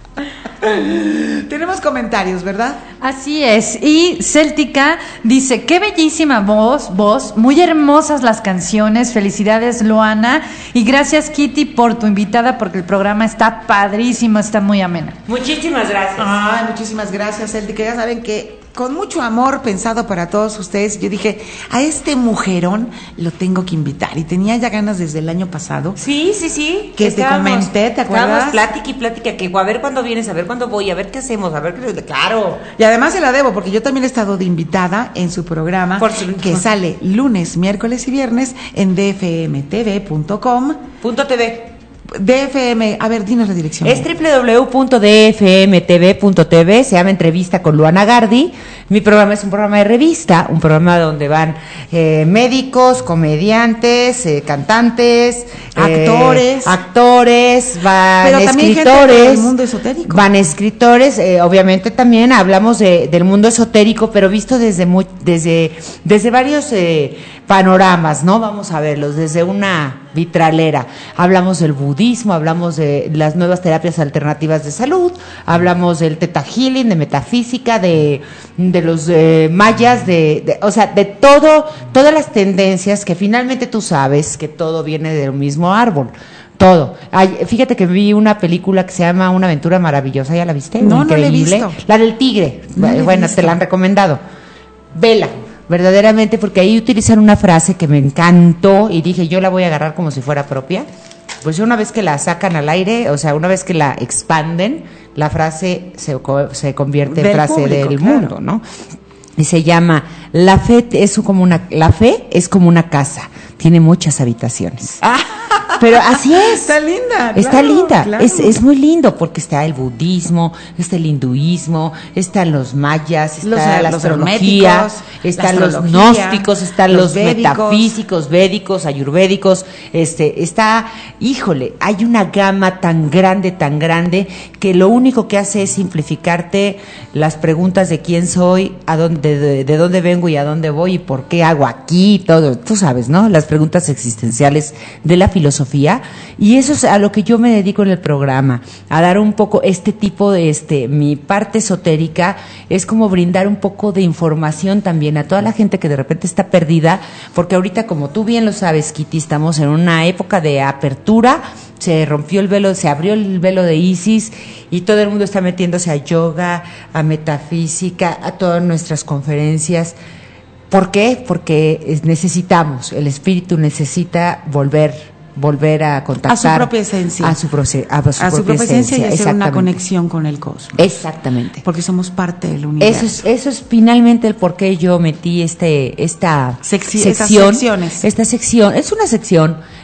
Tenemos comentarios, ¿verdad? Así es. Y Céltica dice, qué bellísima voz, voz, muy hermosas las canciones, felicidades Luana, y gracias Kitty por tu invitada porque el programa está padrísimo, está muy ameno. Muchísimas gracias. Ay, muchísimas gracias, Eldi, que ya saben que con mucho amor pensado para todos ustedes, yo dije, a este mujerón lo tengo que invitar, y tenía ya ganas desde el año pasado. Sí, sí, sí. Que te comenté, ¿te acuerdas? Estábamos plática y plática, que a ver cuándo vienes, a ver cuándo voy, a ver qué hacemos, a ver qué... Claro. Y además se la debo, porque yo también he estado de invitada en su programa, Por su- que sale lunes, miércoles y viernes en d f m t v punto com. Punto T V. D F M, a ver, dinos la dirección. Es doble u doble u doble u punto d f m t v punto t v, se llama Entrevista con Luana Gardi. Mi programa es un programa de revista, un programa donde van eh, médicos, comediantes, eh, cantantes, Actores. eh, actores, van Pero también gente escritores, del mundo esotérico. van escritores, eh, obviamente también hablamos de, del mundo esotérico, pero visto desde muy, desde desde varios eh, panoramas, ¿no? Vamos a verlos desde una vitralera. Hablamos del budismo, hablamos de las nuevas terapias alternativas de salud, hablamos del Theta Healing, de metafísica, de, de los eh, mayas, de, de, o sea, de todo, todas las tendencias que finalmente tú sabes que todo viene del mismo árbol. Todo. Ay, fíjate que vi una película que se llama Una aventura maravillosa, ¿ya la viste? No, no la he Increíble. visto. La del tigre. No la he Bueno, visto. te la han recomendado. Vela, verdaderamente, porque ahí utilizan una frase que me encantó y dije, yo la voy a agarrar como si fuera propia. Pues una vez que la sacan al aire, o sea, una vez que la expanden, la frase se, co- se convierte en Del frase público, del claro. mundo, ¿no? Y se llama, la fe es como una, la fe es como una casa, tiene muchas habitaciones. Pero así es. Está linda. Está claro, linda, claro. es, es muy lindo porque está el budismo, está el hinduismo, están los mayas, está Los- la los astrología, herméticos, están la los astrología, gnósticos, están los los, védicos. metafísicos, védicos, ayurvédicos, este, está, híjole, hay una gama tan grande, tan grande, que lo único que hace es simplificarte las preguntas de quién soy, a dónde, de, de dónde vengo y a dónde voy y por qué hago aquí, todo, tú sabes, ¿no? Las preguntas existenciales de la filosofía. Y eso es a lo que yo me dedico en el programa, a dar un poco este tipo de, este, mi parte esotérica es como brindar un poco de información también a toda la gente que de repente está perdida, porque ahorita, como tú bien lo sabes, Kitty, estamos en una época de apertura, se rompió el velo, se abrió el velo de Isis y todo el mundo está metiéndose a yoga, a metafísica, a todas nuestras conferencias. ¿Por qué? Porque es- necesitamos, el espíritu necesita volver volver a contactar A su propia esencia. a su, proce- a su, a su propia esencia y hacer una exactamente. conexión con el cosmos. Exactamente. Porque somos parte del universo. Eso es, eso es finalmente el por qué yo metí este esta Secci- sección, estas secciones. esta sección. Es una sección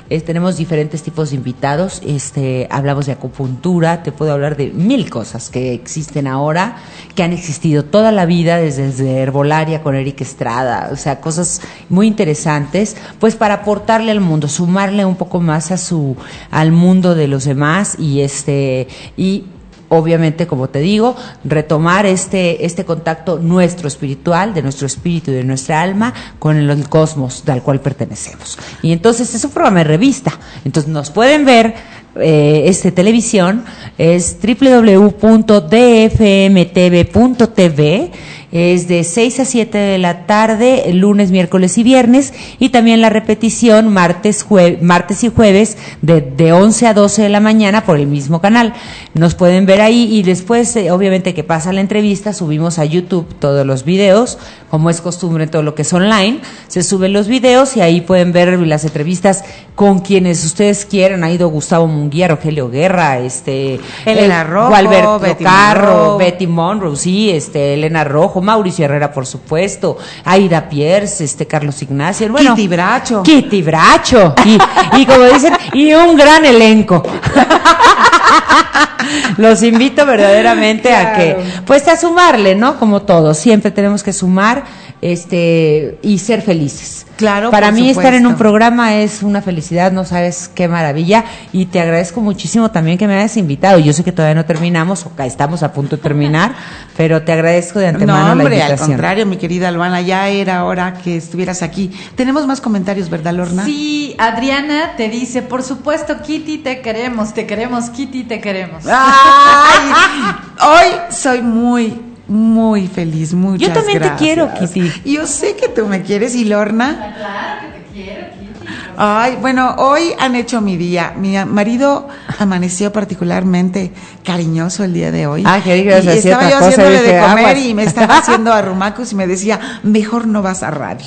Eh, tenemos diferentes tipos de invitados. Este, hablamos de acupuntura, te puedo hablar de mil cosas que existen ahora, que han existido toda la vida, desde, desde herbolaria con Eric Estrada, o sea, cosas muy interesantes, pues para aportarle al mundo, sumarle un poco más a su, al mundo de los demás y este, y obviamente, como te digo, retomar este, este contacto nuestro espiritual, de nuestro espíritu y de nuestra alma, con el, el cosmos al cual pertenecemos. Y entonces es un programa de revista. Entonces nos pueden ver, eh, este televisión, es doble u doble u doble u punto d f m t v punto t v. Es de seis a siete de la tarde, lunes, miércoles y viernes, y también la repetición martes, jue- martes y jueves de, de once a doce de la mañana por el mismo canal. Nos pueden ver ahí y después, eh, obviamente que pasa la entrevista, subimos a YouTube todos los videos, como es costumbre en todo lo que es online, se suben los videos y ahí pueden ver las entrevistas con quienes ustedes quieran. Ha ido Gustavo Munguía, Rogelio Guerra, este, Elena eh, Rojo, Gualberto Betty Carro, Monroe. Betty Monroe, sí, este, Elena Rojo, Mauricio Herrera, por supuesto, Aida Pierce, este, Carlos Ignacio, bueno, Kitty Bracho. Kitty Bracho, y, y como dicen, y un gran elenco. Los invito verdaderamente Claro. a que, pues, a sumarle, ¿no? Como todos, siempre tenemos que sumar, este, y ser felices. Claro, Para por mí supuesto. estar en un programa es una felicidad, no sabes qué maravilla, y te agradezco muchísimo también que me hayas invitado. Yo sé que todavía no terminamos, o que estamos a punto de terminar, pero te agradezco de antemano No, hombre, la al invitación. contrario, mi querida Luana, ya era hora que estuvieras aquí. Tenemos más comentarios, ¿verdad, Lorna? Sí, Adriana te dice, por supuesto, Kitty, te queremos, te queremos, Kitty, te queremos. Ay, hoy soy muy, muy feliz, muchas Yo también te gracias. quiero, Kitty. Yo sé que tú me quieres, ¿y Lorna? Claro que te quiero, Kitty. Ay, bueno, hoy han hecho mi día. Mi marido amaneció particularmente cariñoso el día de hoy. Ah, que digas, y hacía estaba otra yo cosa, haciéndole dije, de comer aguas. y me estaba haciendo arrumacos y me decía, mejor no vas a radio.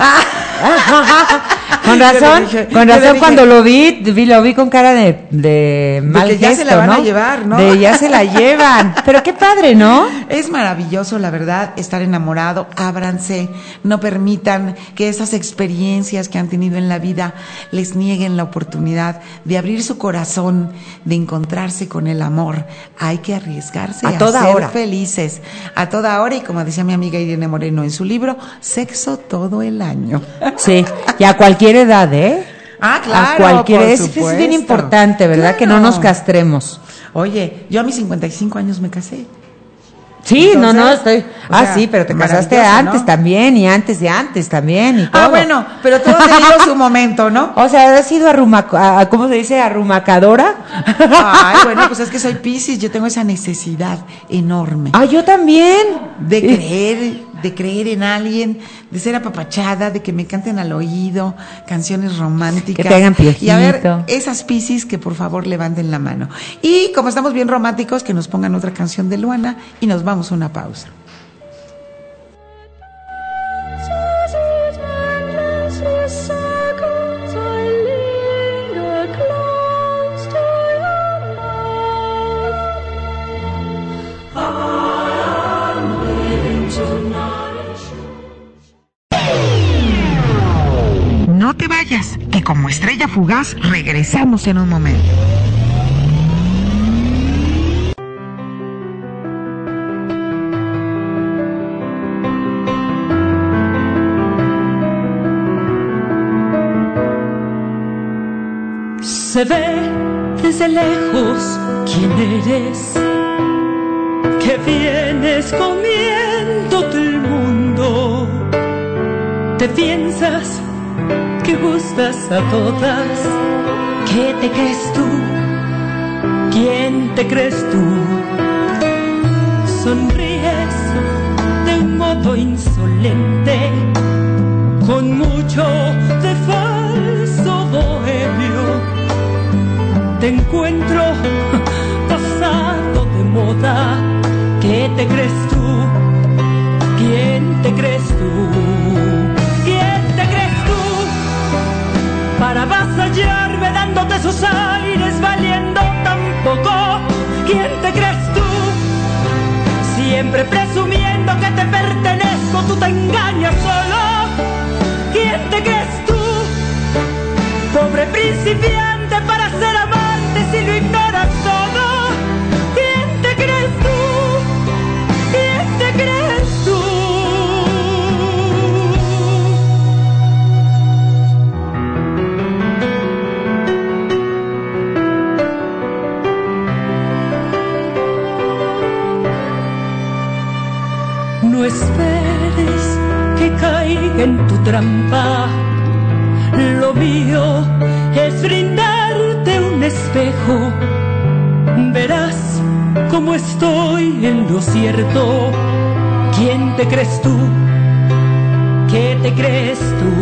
Con Yo le razón, dije- con yo le razón dije- cuando lo vi, vi, lo vi con cara de, de mal que ya se gesto, la van ¿no? a llevar, ¿no? De ya se la llevan. Pero qué padre, ¿no? Es maravilloso, la verdad, estar enamorado. Ábranse, no permitan que esas experiencias que han tenido en la vida les nieguen la oportunidad de abrir su corazón, de encontrarse con el amor. Hay que arriesgarse A a, toda ser hora. felices, a toda hora, y como decía mi amiga Irene Moreno en su libro, sexo todo el año. Sí, y a cualquier edad, ¿eh? Ah, claro, A cualquier por edad. Es, es bien supuesto. importante, ¿verdad? Que no Claro. nos castremos. Oye, yo a mis cincuenta y cinco años me casé. Sí, no, no, Entonces, estoy. o Ah, sea, sí, pero te casaste maravilloso, antes ¿no? también, y antes de antes también, y todo. Ah, bueno, pero todo ha tenido su momento, ¿no? O sea, has sido arrumac a- ¿cómo se dice? Arrumacadora. Ay, bueno, pues es que soy Piscis, yo tengo esa necesidad enorme Ah, yo también. de creer, de creer en alguien, de ser apapachada, de que me canten al oído canciones románticas. Que te hagan Y a ver, piojito. esas Piscis que por favor levanten la mano. Y como estamos bien románticos, que nos pongan otra canción de Luana y nos vamos a una pausa. No te vayas, que como estrella fugaz regresamos en un momento. Se ve desde lejos quién eres, que vienes comiéndote el mundo. Te piensas que gustas a todas. ¿Qué te crees tú? ¿Quién te crees tú? Sonríes de un modo insolente, con mucho de falso bohemio. Te encuentro pasado de moda. ¿Qué te crees tú? ¿Quién te crees tú? ¿Quién te crees tú? Para avasallarme dándote sus aires valiendo tan poco. ¿Quién te crees tú? Siempre presumiendo que te pertenezco, tú te engañas solo. ¿Quién te crees tú? Pobre príncipe principiante para ser amante si lo ignoras todo? ¿Quién te crees tú? ¿Quién te crees tú? No esperes que caiga en tu trampa. Lo mío es brindarte un espejo. Verás cómo estoy en lo cierto. ¿Quién te crees tú? ¿Qué te crees tú?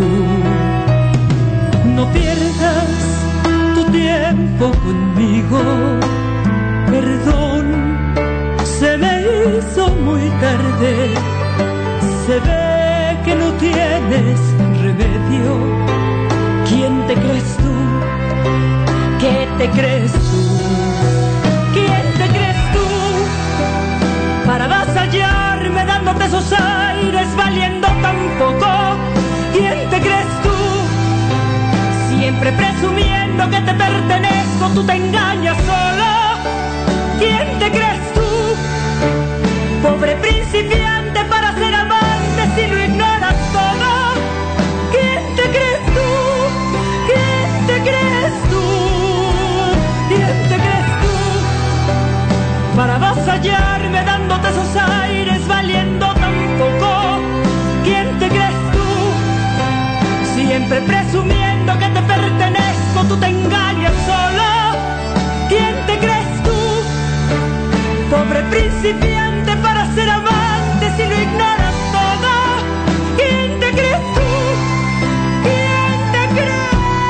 No pierdas tu tiempo conmigo. Perdón, se me hizo muy tarde. Se ve que no tienes remedio. ¿Quién te crees tú? ¿Qué te crees tú? ¿Quién te crees tú? Para avasallarme dándote esos aires valiendo tan poco. ¿Quién te crees tú? Siempre presumiendo que te pertenezco, tú te engañas solo. ¿Quién te crees tú? Pobre principiante para ser amante si lo ignoras todo. ¿Quién te crees tú? ¿Quién te crees tú? ¿Quién te crees tú? Para avasallarme dándote esos aires valiendo tan poco. ¿Quién te crees tú? Siempre presumiendo que te pertenezco, tú te engañas solo. ¿Quién te crees tú? Pobre principiante para ser amante si lo ignoras todo. ¿Quién te crees tú? ¿Quién te crees?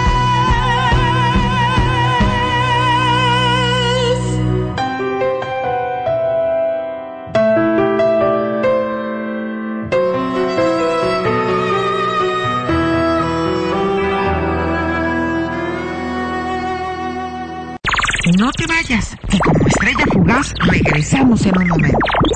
No te vayas, que como estrella fugaz regresamos en un momento.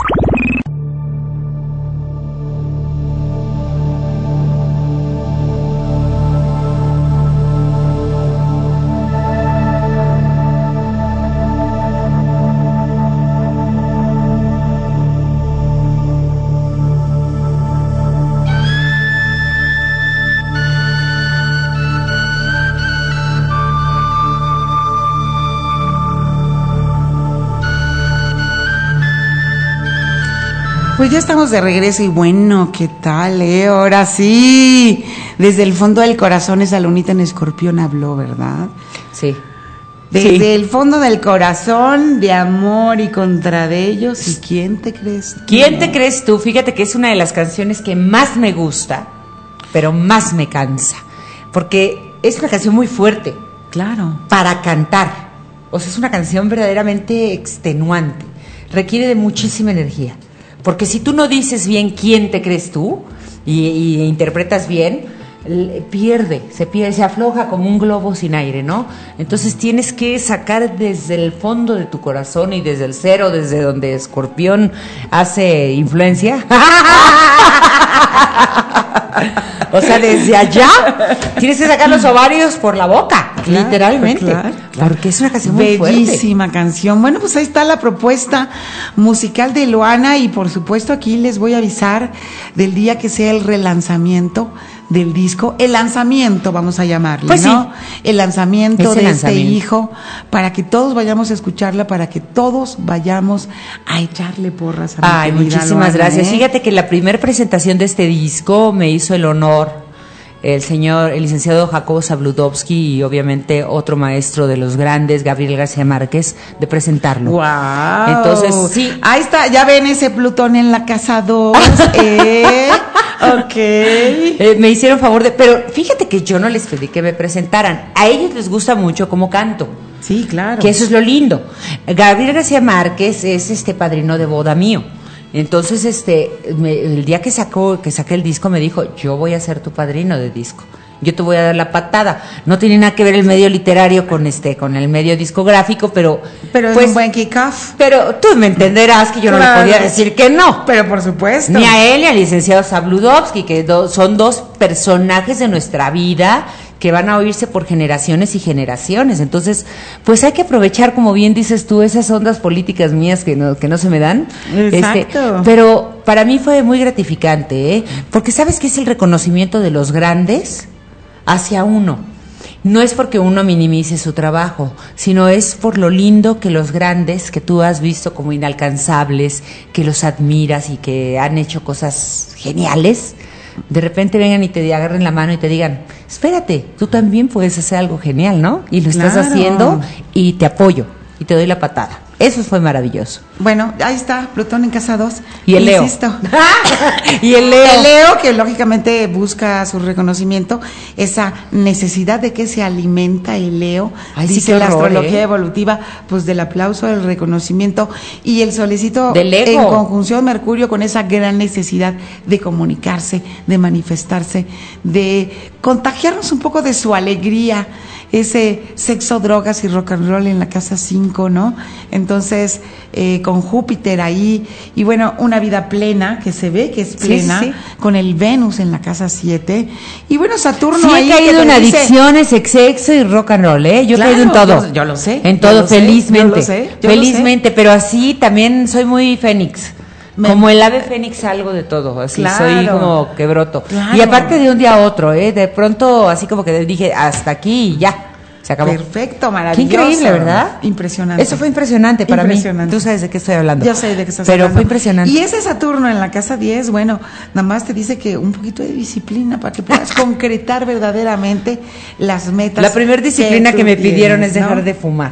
Pues ya estamos de regreso y bueno, ¿qué tal, eh? Ahora sí, desde el fondo del corazón esa lunita en escorpión habló, ¿verdad? Sí. Desde sí. el fondo del corazón, de amor y contra de ellos. ¿Y quién te crees tú? ¿Quién te crees tú? Fíjate que es una de las canciones que más me gusta, pero más me cansa, porque es una canción muy fuerte. Claro. Para cantar. O sea, es una canción verdaderamente extenuante. Requiere de muchísima energía. Porque si tú no dices bien quién te crees tú y, y interpretas bien, pierde, se pierde, se afloja como un globo sin aire, ¿no? Entonces tienes que sacar desde el fondo de tu corazón y desde el cero, desde donde Escorpión hace influencia. O sea, desde allá tienes que sacar los ovarios por la boca, claro, literalmente. Claro, claro. Porque es una canción muy fuerte. Bellísima canción. Bueno, pues ahí está la propuesta musical de Loana y por supuesto aquí les voy a avisar del día que sea el relanzamiento del disco, el lanzamiento vamos a llamarle, pues ¿no? Sí. El lanzamiento Ese de lanzamiento. Este hijo, para que todos vayamos a escucharla, para que todos vayamos a echarle porras a mi Ay, muchísimas Loana, gracias. ¿eh? Fíjate que la primera presentación de este disco me hizo el honor el señor, el licenciado Jacobo Zabludovsky y obviamente otro maestro de los grandes, Gabriel García Márquez, de presentarlo. ¡Wow! Entonces, sí. Ahí está, ya ven ese Plutón en la casa dos, ¿eh? Ok. Eh, me hicieron favor de... Pero fíjate que yo no les pedí que me presentaran. A ellos les gusta mucho cómo canto. Sí, claro. Que eso es lo lindo. Gabriel García Márquez es este padrino de boda mío. Entonces, este, me, el día que sacó, que saqué el disco me dijo, yo voy a ser tu padrino de disco. Yo te voy a dar la patada. No tiene nada que ver el medio literario con este, con el medio discográfico, pero... Pero pues, es un buen kick-off. Pero tú me entenderás que yo claro. no le podía decir que no. Pero por supuesto. Ni a él ni al licenciado Zabludovsky, que do, son dos personajes de nuestra vida que van a oírse por generaciones y generaciones. Entonces, pues hay que aprovechar, como bien dices tú, esas ondas políticas mías que no, que no se me dan. Exacto. Este, pero para mí fue muy gratificante, ¿eh? Porque sabes que es el reconocimiento de los grandes hacia uno. No es porque uno minimice su trabajo, sino es por lo lindo que los grandes que tú has visto como inalcanzables, que los admiras y que han hecho cosas geniales, de repente vengan y te agarren la mano y te digan, espérate, tú también puedes hacer algo genial, ¿no? Y lo estás Claro. haciendo y te apoyo y te doy la patada. Eso fue maravilloso. Bueno, ahí está, Plutón en casa dos. Y el Leo. Insisto. Y el Leo. El Leo, que lógicamente busca su reconocimiento, esa necesidad de que se alimenta el Leo, Ay, sí, dice qué la horror, astrología ¿eh? evolutiva, pues del aplauso, del reconocimiento, y el solecito Del ego. en conjunción Mercurio con esa gran necesidad de comunicarse, de manifestarse, de contagiarnos un poco de su alegría, ese sexo, drogas y rock and roll en la casa cinco, ¿no? Entonces, eh, con Júpiter ahí, y bueno, una vida plena, que se ve que es plena, Sí, sí, sí. con el Venus en la casa siete, y bueno, Saturno Sí, ahí. he caído que en te dice- adicciones, sexo y rock and roll, ¿eh? Yo Claro, he caído en todo. yo- yo lo sé, En yo todo, lo sé, felizmente. yo lo sé, yo lo felizmente, pero así también soy muy fénix. Me- Como el ave fénix algo de todo, así Claro. soy como que broto. Claro. Y aparte de un día a otro, ¿eh? De pronto así como que dije, hasta aquí y ya, se acabó. Perfecto, Qué maravilloso. increíble, ¿verdad? Impresionante. Eso fue impresionante para Impresionante. mí. Tú sabes de qué estoy hablando. Yo sé de qué estás Pero hablando. fue impresionante. Y ese Saturno en la casa diez, bueno, nada más te dice que un poquito de disciplina para que puedas concretar verdaderamente las metas. La primera disciplina tú que me pidieron tienes, es dejar ¿no? de fumar.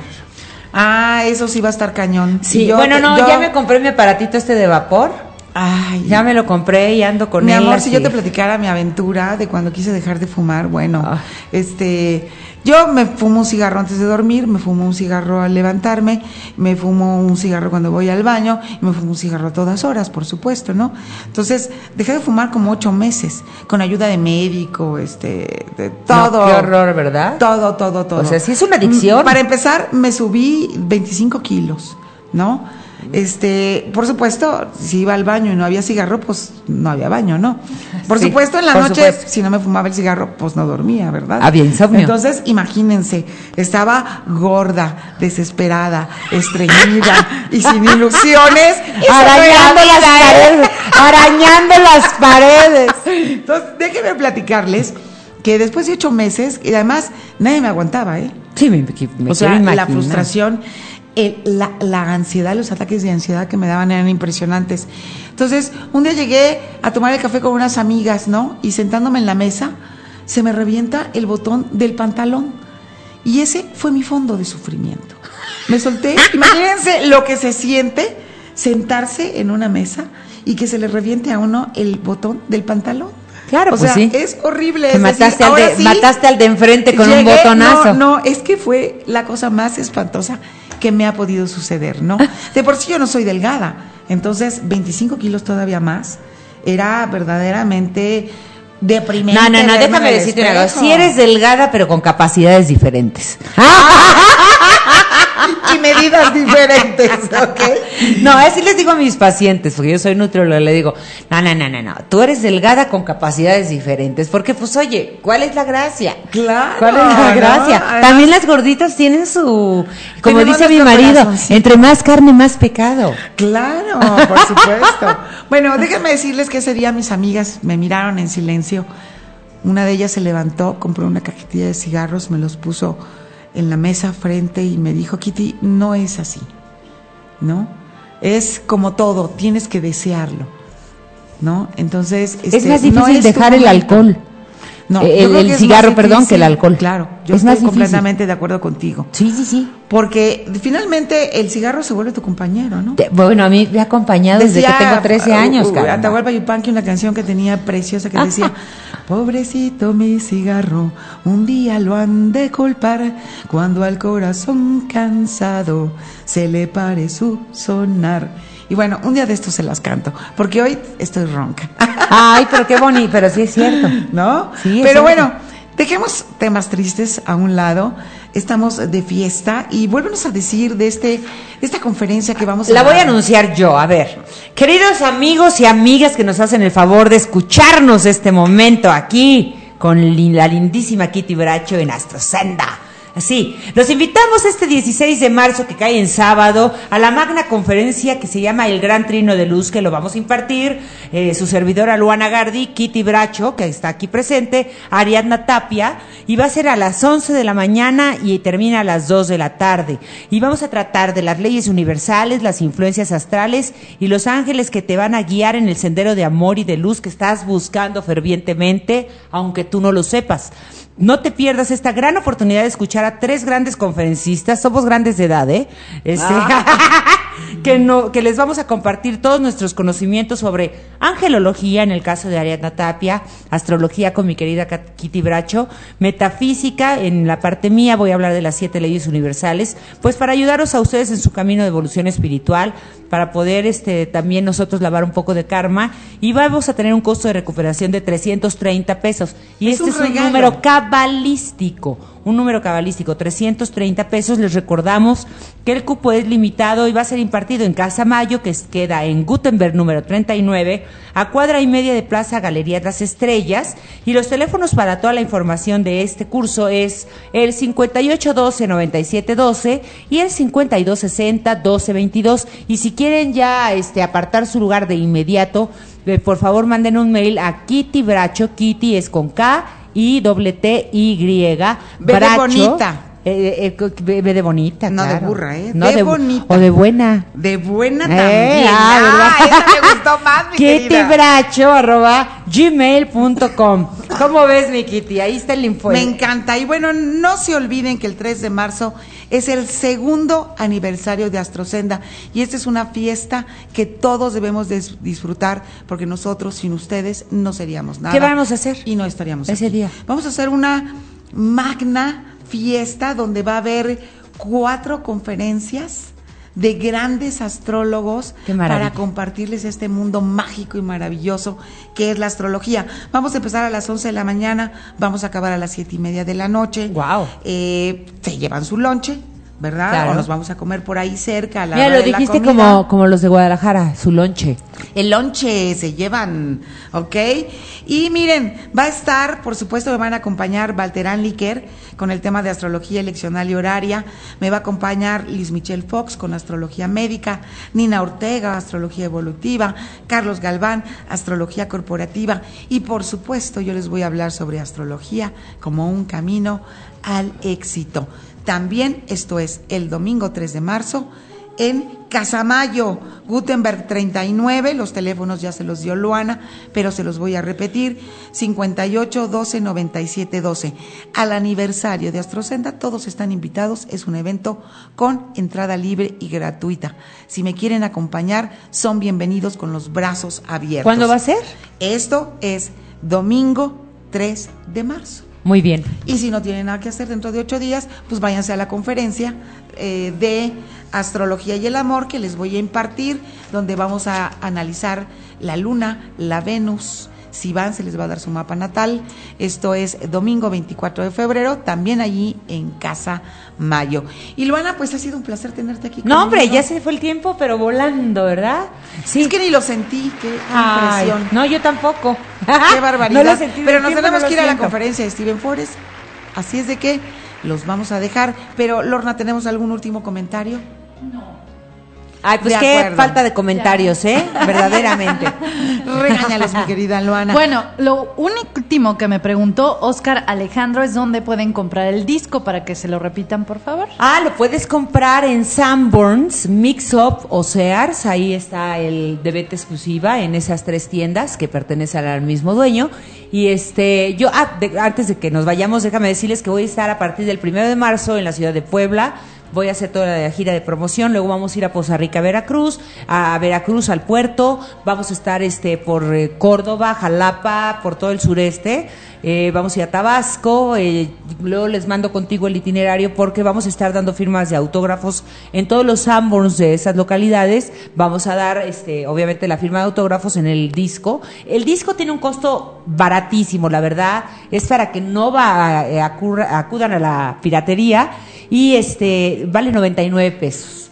Ah, eso sí va a estar cañón. Sí, Y yo bueno, te- no, yo- ya me compré mi aparatito este de vapor. Ay, Ya me lo compré y ando con mi él. amor, así. si yo te platicara mi aventura de cuando quise dejar de fumar, bueno, Ah. este, yo me fumo un cigarro antes de dormir, me fumo un cigarro al levantarme, me fumo un cigarro cuando voy al baño, y me fumo un cigarro a todas horas, por supuesto, ¿no? Entonces, dejé de fumar como ocho meses, con ayuda de médico, este, de todo. No, qué horror, ¿verdad? Todo, todo, todo. O sea, sí es una adicción. Mm, Para empezar, me subí veinticinco kilos, ¿no? Este, por supuesto, si iba al baño y no había cigarro, pues no había baño, ¿no? Por Sí, supuesto, en la por noche, supuesto. si no me fumaba el cigarro, pues no dormía, ¿verdad? Había insomnio. Entonces, imagínense, estaba gorda, desesperada, estreñida y sin ilusiones. Y Arañando sobre la las vida, ¿eh? paredes. Arañando las paredes. Entonces, déjenme platicarles que después de ocho meses, y además nadie me aguantaba, ¿eh? Sí, me, me O sea, quiero la imaginar. frustración, el- la, la ansiedad, los ataques de ansiedad que me daban eran impresionantes. Entonces, un día llegué a tomar el café con unas amigas, ¿no? Y sentándome en la mesa, se me revienta el botón del pantalón. Y ese fue mi fondo de sufrimiento. Me solté. Imagínense lo que se siente sentarse en una mesa y que se le reviente a uno el botón del pantalón. Claro, o pues sea, sí. es horrible. Que es mataste, decir, al ahora de, sí, mataste al de enfrente con un llegué- botonazo. No, no, es que fue la cosa más espantosa que me ha podido suceder, ¿no? De por sí yo no soy delgada, entonces veinticinco kilos todavía más, era verdaderamente deprimente. No, no, no, verme en déjame el decirte una cosa. espejo. Si eres delgada, pero con capacidades diferentes. Y medidas diferentes, ¿ok? No, así les digo a mis pacientes, porque yo soy nutrióloga, le digo, no, no, no, no, no, tú eres delgada con capacidades diferentes, porque pues oye, ¿cuál es la gracia? Claro, ¿Cuál es la ¿no? gracia? Además- También las gorditas tienen su, como Tenemos dice mi nuestro marido, corazoncito. entre más carne, más pecado. Claro, por supuesto. Bueno, déjenme decirles que ese día mis amigas me miraron en silencio. Una de ellas se levantó, compró una cajetilla de cigarros, me los puso en la mesa frente y me dijo, Kitty, no es así, ¿no? Es como todo, tienes que desearlo, ¿no? Entonces, Es este, más no difícil es tu dejar el momento. alcohol. No, El- yo creo el que es cigarro, más perdón, que el difícil. alcohol. Claro, yo Es más estoy difícil. completamente de acuerdo contigo. Sí, sí, sí. Porque finalmente el cigarro se vuelve tu compañero, ¿no? Te- bueno, a mí me ha acompañado desde que Decía, tengo trece años, uh, uh, caramba. Atahualpa Yupanqui, una canción que tenía preciosa que decía, pobrecito mi cigarro, un día lo han de culpar, cuando al corazón cansado se le pare su sonar. Y bueno, un día de estos se las canto, porque hoy estoy ronca. Ay, pero qué bonito, pero sí es cierto. ¿No? Sí, es Pero cierto. bueno, dejemos temas tristes a un lado. Estamos de fiesta y vuélvenos a decir de este de esta conferencia que vamos a La voy a dar. anunciar yo, a ver. Queridos amigos y amigas que nos hacen el favor de escucharnos este momento aquí con la lindísima Kitty Bracho en Astrosenda. Así, los invitamos este dieciséis de marzo, que cae en sábado, a la magna conferencia que se llama El Gran Trino de Luz, que lo vamos a impartir eh, su servidora Luana Gardi, Kitty Bracho, que está aquí presente, Ariadna Tapia, y va a ser a las once de la mañana y termina a las dos de la tarde. Y vamos a tratar de las leyes universales, las influencias astrales y los ángeles que te van a guiar en el sendero de amor y de luz que estás buscando fervientemente, aunque tú no lo sepas. No te pierdas esta gran oportunidad de escuchar a tres grandes conferencistas, somos grandes de edad, ¿eh? Este, ah. que, no, que les vamos a compartir todos nuestros conocimientos sobre angelología, en el caso de Ariadna Tapia, astrología con mi querida Kitty Bracho, metafísica, en la parte mía voy a hablar de las siete leyes universales, pues para ayudaros a ustedes en su camino de evolución espiritual, para poder este también nosotros lavar un poco de karma, y vamos a tener un costo de recuperación de trescientos treinta pesos. Y es este un es un regalo. número cabalístico, un número cabalístico, trescientos treinta pesos. Les recordamos que el cupo es limitado y va a ser impartido en Casa Mayo, que queda en Gutenberg número treinta y nueve, a cuadra y media de Plaza Galería de las Estrellas, y los teléfonos para toda la información de este curso es el cincuenta y ocho doce noventa y siete doce y el cincuenta y dos sesenta doce veintidós, y si quieren ya este apartar su lugar de inmediato, eh, por favor manden un mail a Kitty Bracho, Kitty es con K y doble T Y, B de bonita. Eh, eh, B de bonita, no claro. de burra, ¿eh? No de, de bonita. O de buena. De buena Eh, también. ah, Ah, esa me gustó más, mi Kitty querida. Bracho arroba gmail punto com. ¿Cómo ves, mi Kitty? Ahí está el info. Me encanta. Y bueno, no se olviden que el tres de marzo es el segundo aniversario de Astrosenda, y esta es una fiesta que todos debemos de disfrutar, porque nosotros sin ustedes no seríamos nada. ¿Qué vamos a hacer Y no estaríamos ese aquí. día? Vamos a hacer una magna fiesta donde va a haber cuatro conferencias de grandes astrólogos Qué maravilla. para compartirles este mundo mágico y maravilloso que es la astrología. Vamos a empezar a las once de la mañana, vamos a acabar a las siete y media de la noche. Wow. Eh, se llevan su lonche, ¿verdad? Claro. O nos vamos a comer por ahí cerca a la Mira, hora lo de la dijiste comida. como, como los de Guadalajara, su lonche. El lonche se llevan, ¿ok? Y miren, va a estar, por supuesto, me van a acompañar Valterán Liquer con el tema de astrología eleccional y horaria, me va a acompañar Liz Michelle Fox con astrología médica, Nina Ortega, astrología evolutiva, Carlos Galván, astrología corporativa, y por supuesto yo les voy a hablar sobre astrología como un camino al éxito. También esto es el domingo tres de marzo en Casamayo, Gutenberg treinta y nueve, los teléfonos ya se los dio Luana, pero se los voy a repetir, cincuenta y ocho doce noventa y siete doce. Al aniversario de Astrosenda, todos están invitados, es un evento con entrada libre y gratuita. Si me quieren acompañar, son bienvenidos con los brazos abiertos. ¿Cuándo va a ser? Esto es domingo tres de marzo. Muy bien. Y si no tienen nada que hacer dentro de ocho días, pues váyanse a la conferencia eh, de Astrología y el Amor que les voy a impartir, donde vamos a analizar la Luna, la Venus. Si van, se les va a dar su mapa natal. Esto es domingo veinticuatro de febrero, también allí en Casa Mayo. Y Luana, pues ha sido un placer tenerte aquí. No, hombre, conmigo. ya se fue el tiempo, pero volando, ¿verdad? Sí. Es que ni lo sentí, qué Ay, impresión. no, yo tampoco. Qué barbaridad. No lo sentí, pero el nos tiempo tenemos no que lo ir a la siento. conferencia de Steven Forrest. Así es de que los vamos a dejar. Pero, Lorna, ¿tenemos algún último comentario? Ay, pues De qué acuerdo. falta de comentarios, ¿eh? Verdaderamente. Regáñalos, mi querida Luana. Bueno, lo último que me preguntó Oscar Alejandro es dónde pueden comprar el disco, para que se lo repitan, por favor. Ah, lo puedes comprar en Sanborns, Mix Up o Sears. Ahí está el de venta exclusiva en esas tres tiendas que pertenecen al mismo dueño. Y este, yo, ah, de- antes de que nos vayamos, déjame decirles que voy a estar a partir del primero de marzo en la ciudad de Puebla. Voy a hacer toda la gira de promoción, luego vamos a ir a Poza Rica, Veracruz, a Veracruz al puerto, vamos a estar este por eh, Córdoba, Jalapa, por todo el sureste, eh, vamos a ir a Tabasco, eh, luego les mando contigo el itinerario porque vamos a estar dando firmas de autógrafos en todos los Sanborns de esas localidades, vamos a dar este obviamente la firma de autógrafos en el disco. El disco tiene un costo baratísimo, la verdad, es para que no va, eh, acurra- acudan a la piratería. Y este vale noventa y nueve pesos.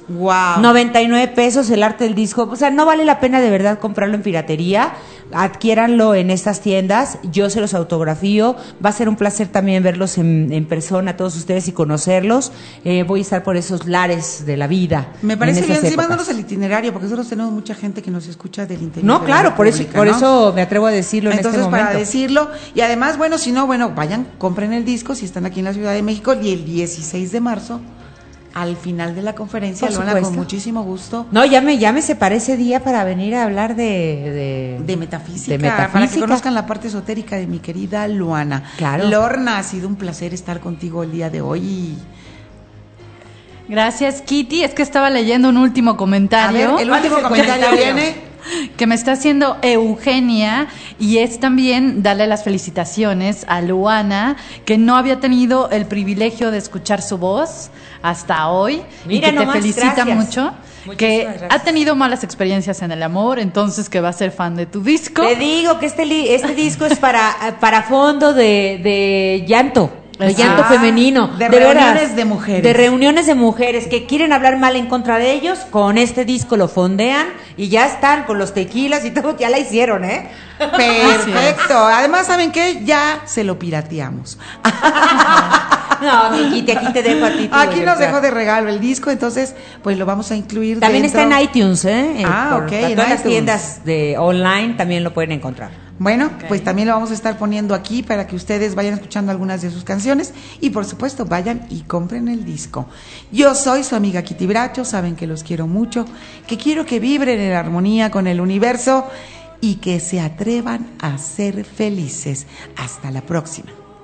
Wow. noventa y nueve pesos el arte del disco. O sea, no vale la pena de verdad comprarlo en piratería. Adquiéranlo en estas tiendas. Yo se los autografío. Va a ser un placer también verlos en, en persona, todos ustedes, y conocerlos. Eh, voy a estar por esos lares de la vida. Me parece bien. Sí, épocas. mándanos el itinerario, porque nosotros tenemos mucha gente que nos escucha del interior. No, de claro, la por eso, por ¿no? eso me atrevo a decirlo. Entonces, en este momento. para decirlo, y además, bueno, si no, bueno, vayan, compren el disco si están aquí en la Ciudad de México, y el dieciséis de marzo, al final de la conferencia, Por lo van supuesto. con muchísimo gusto. No, ya me, ya me separé ese día para venir a hablar de... De, De metafísica, de metafísica. para que conozcan la parte esotérica de mi querida Luana. Claro. Lorna, ha sido un placer estar contigo el día de hoy. Gracias, Kitty. Es que estaba leyendo un último comentario. A ver, el último comentario viene... que me está haciendo Eugenia, y es también darle las felicitaciones a Luana, que no había tenido el privilegio de escuchar su voz hasta hoy. Mira y que nomás, te felicita gracias. mucho, Muchísimas que gracias. ha tenido malas experiencias en el amor, entonces que va a ser fan de tu disco. Te digo que este, li- este disco es para, para fondo de, de llanto. De llanto Ah, femenino. de veras. reuniones de mujeres. De reuniones de mujeres que quieren hablar mal en contra de ellos. Con este disco lo fondean y ya están con los tequilas y todo. Ya la hicieron, ¿eh? Perfecto. Además, ¿saben qué? Ya se lo pirateamos. No, Miquite, aquí te dejo a ti. tu Aquí nos ejemplar. dejó de regalo el disco, entonces, pues lo vamos a incluir También dentro. está en iTunes, ¿eh? Ah, Por- ok, para en todas las iTunes. tiendas de online también lo pueden encontrar. Bueno, pues también lo vamos a estar poniendo aquí para que ustedes vayan escuchando algunas de sus canciones y por supuesto vayan y compren el disco. Yo soy su amiga Kitty Bracho, saben que los quiero mucho, que quiero que vibren en armonía con el universo y que se atrevan a ser felices. Hasta la próxima.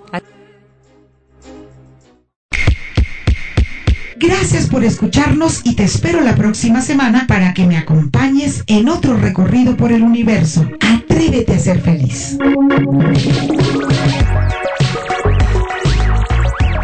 Gracias por escucharnos y te espero la próxima semana para que me acompañes en otro recorrido por el universo. Atrévete a ser feliz.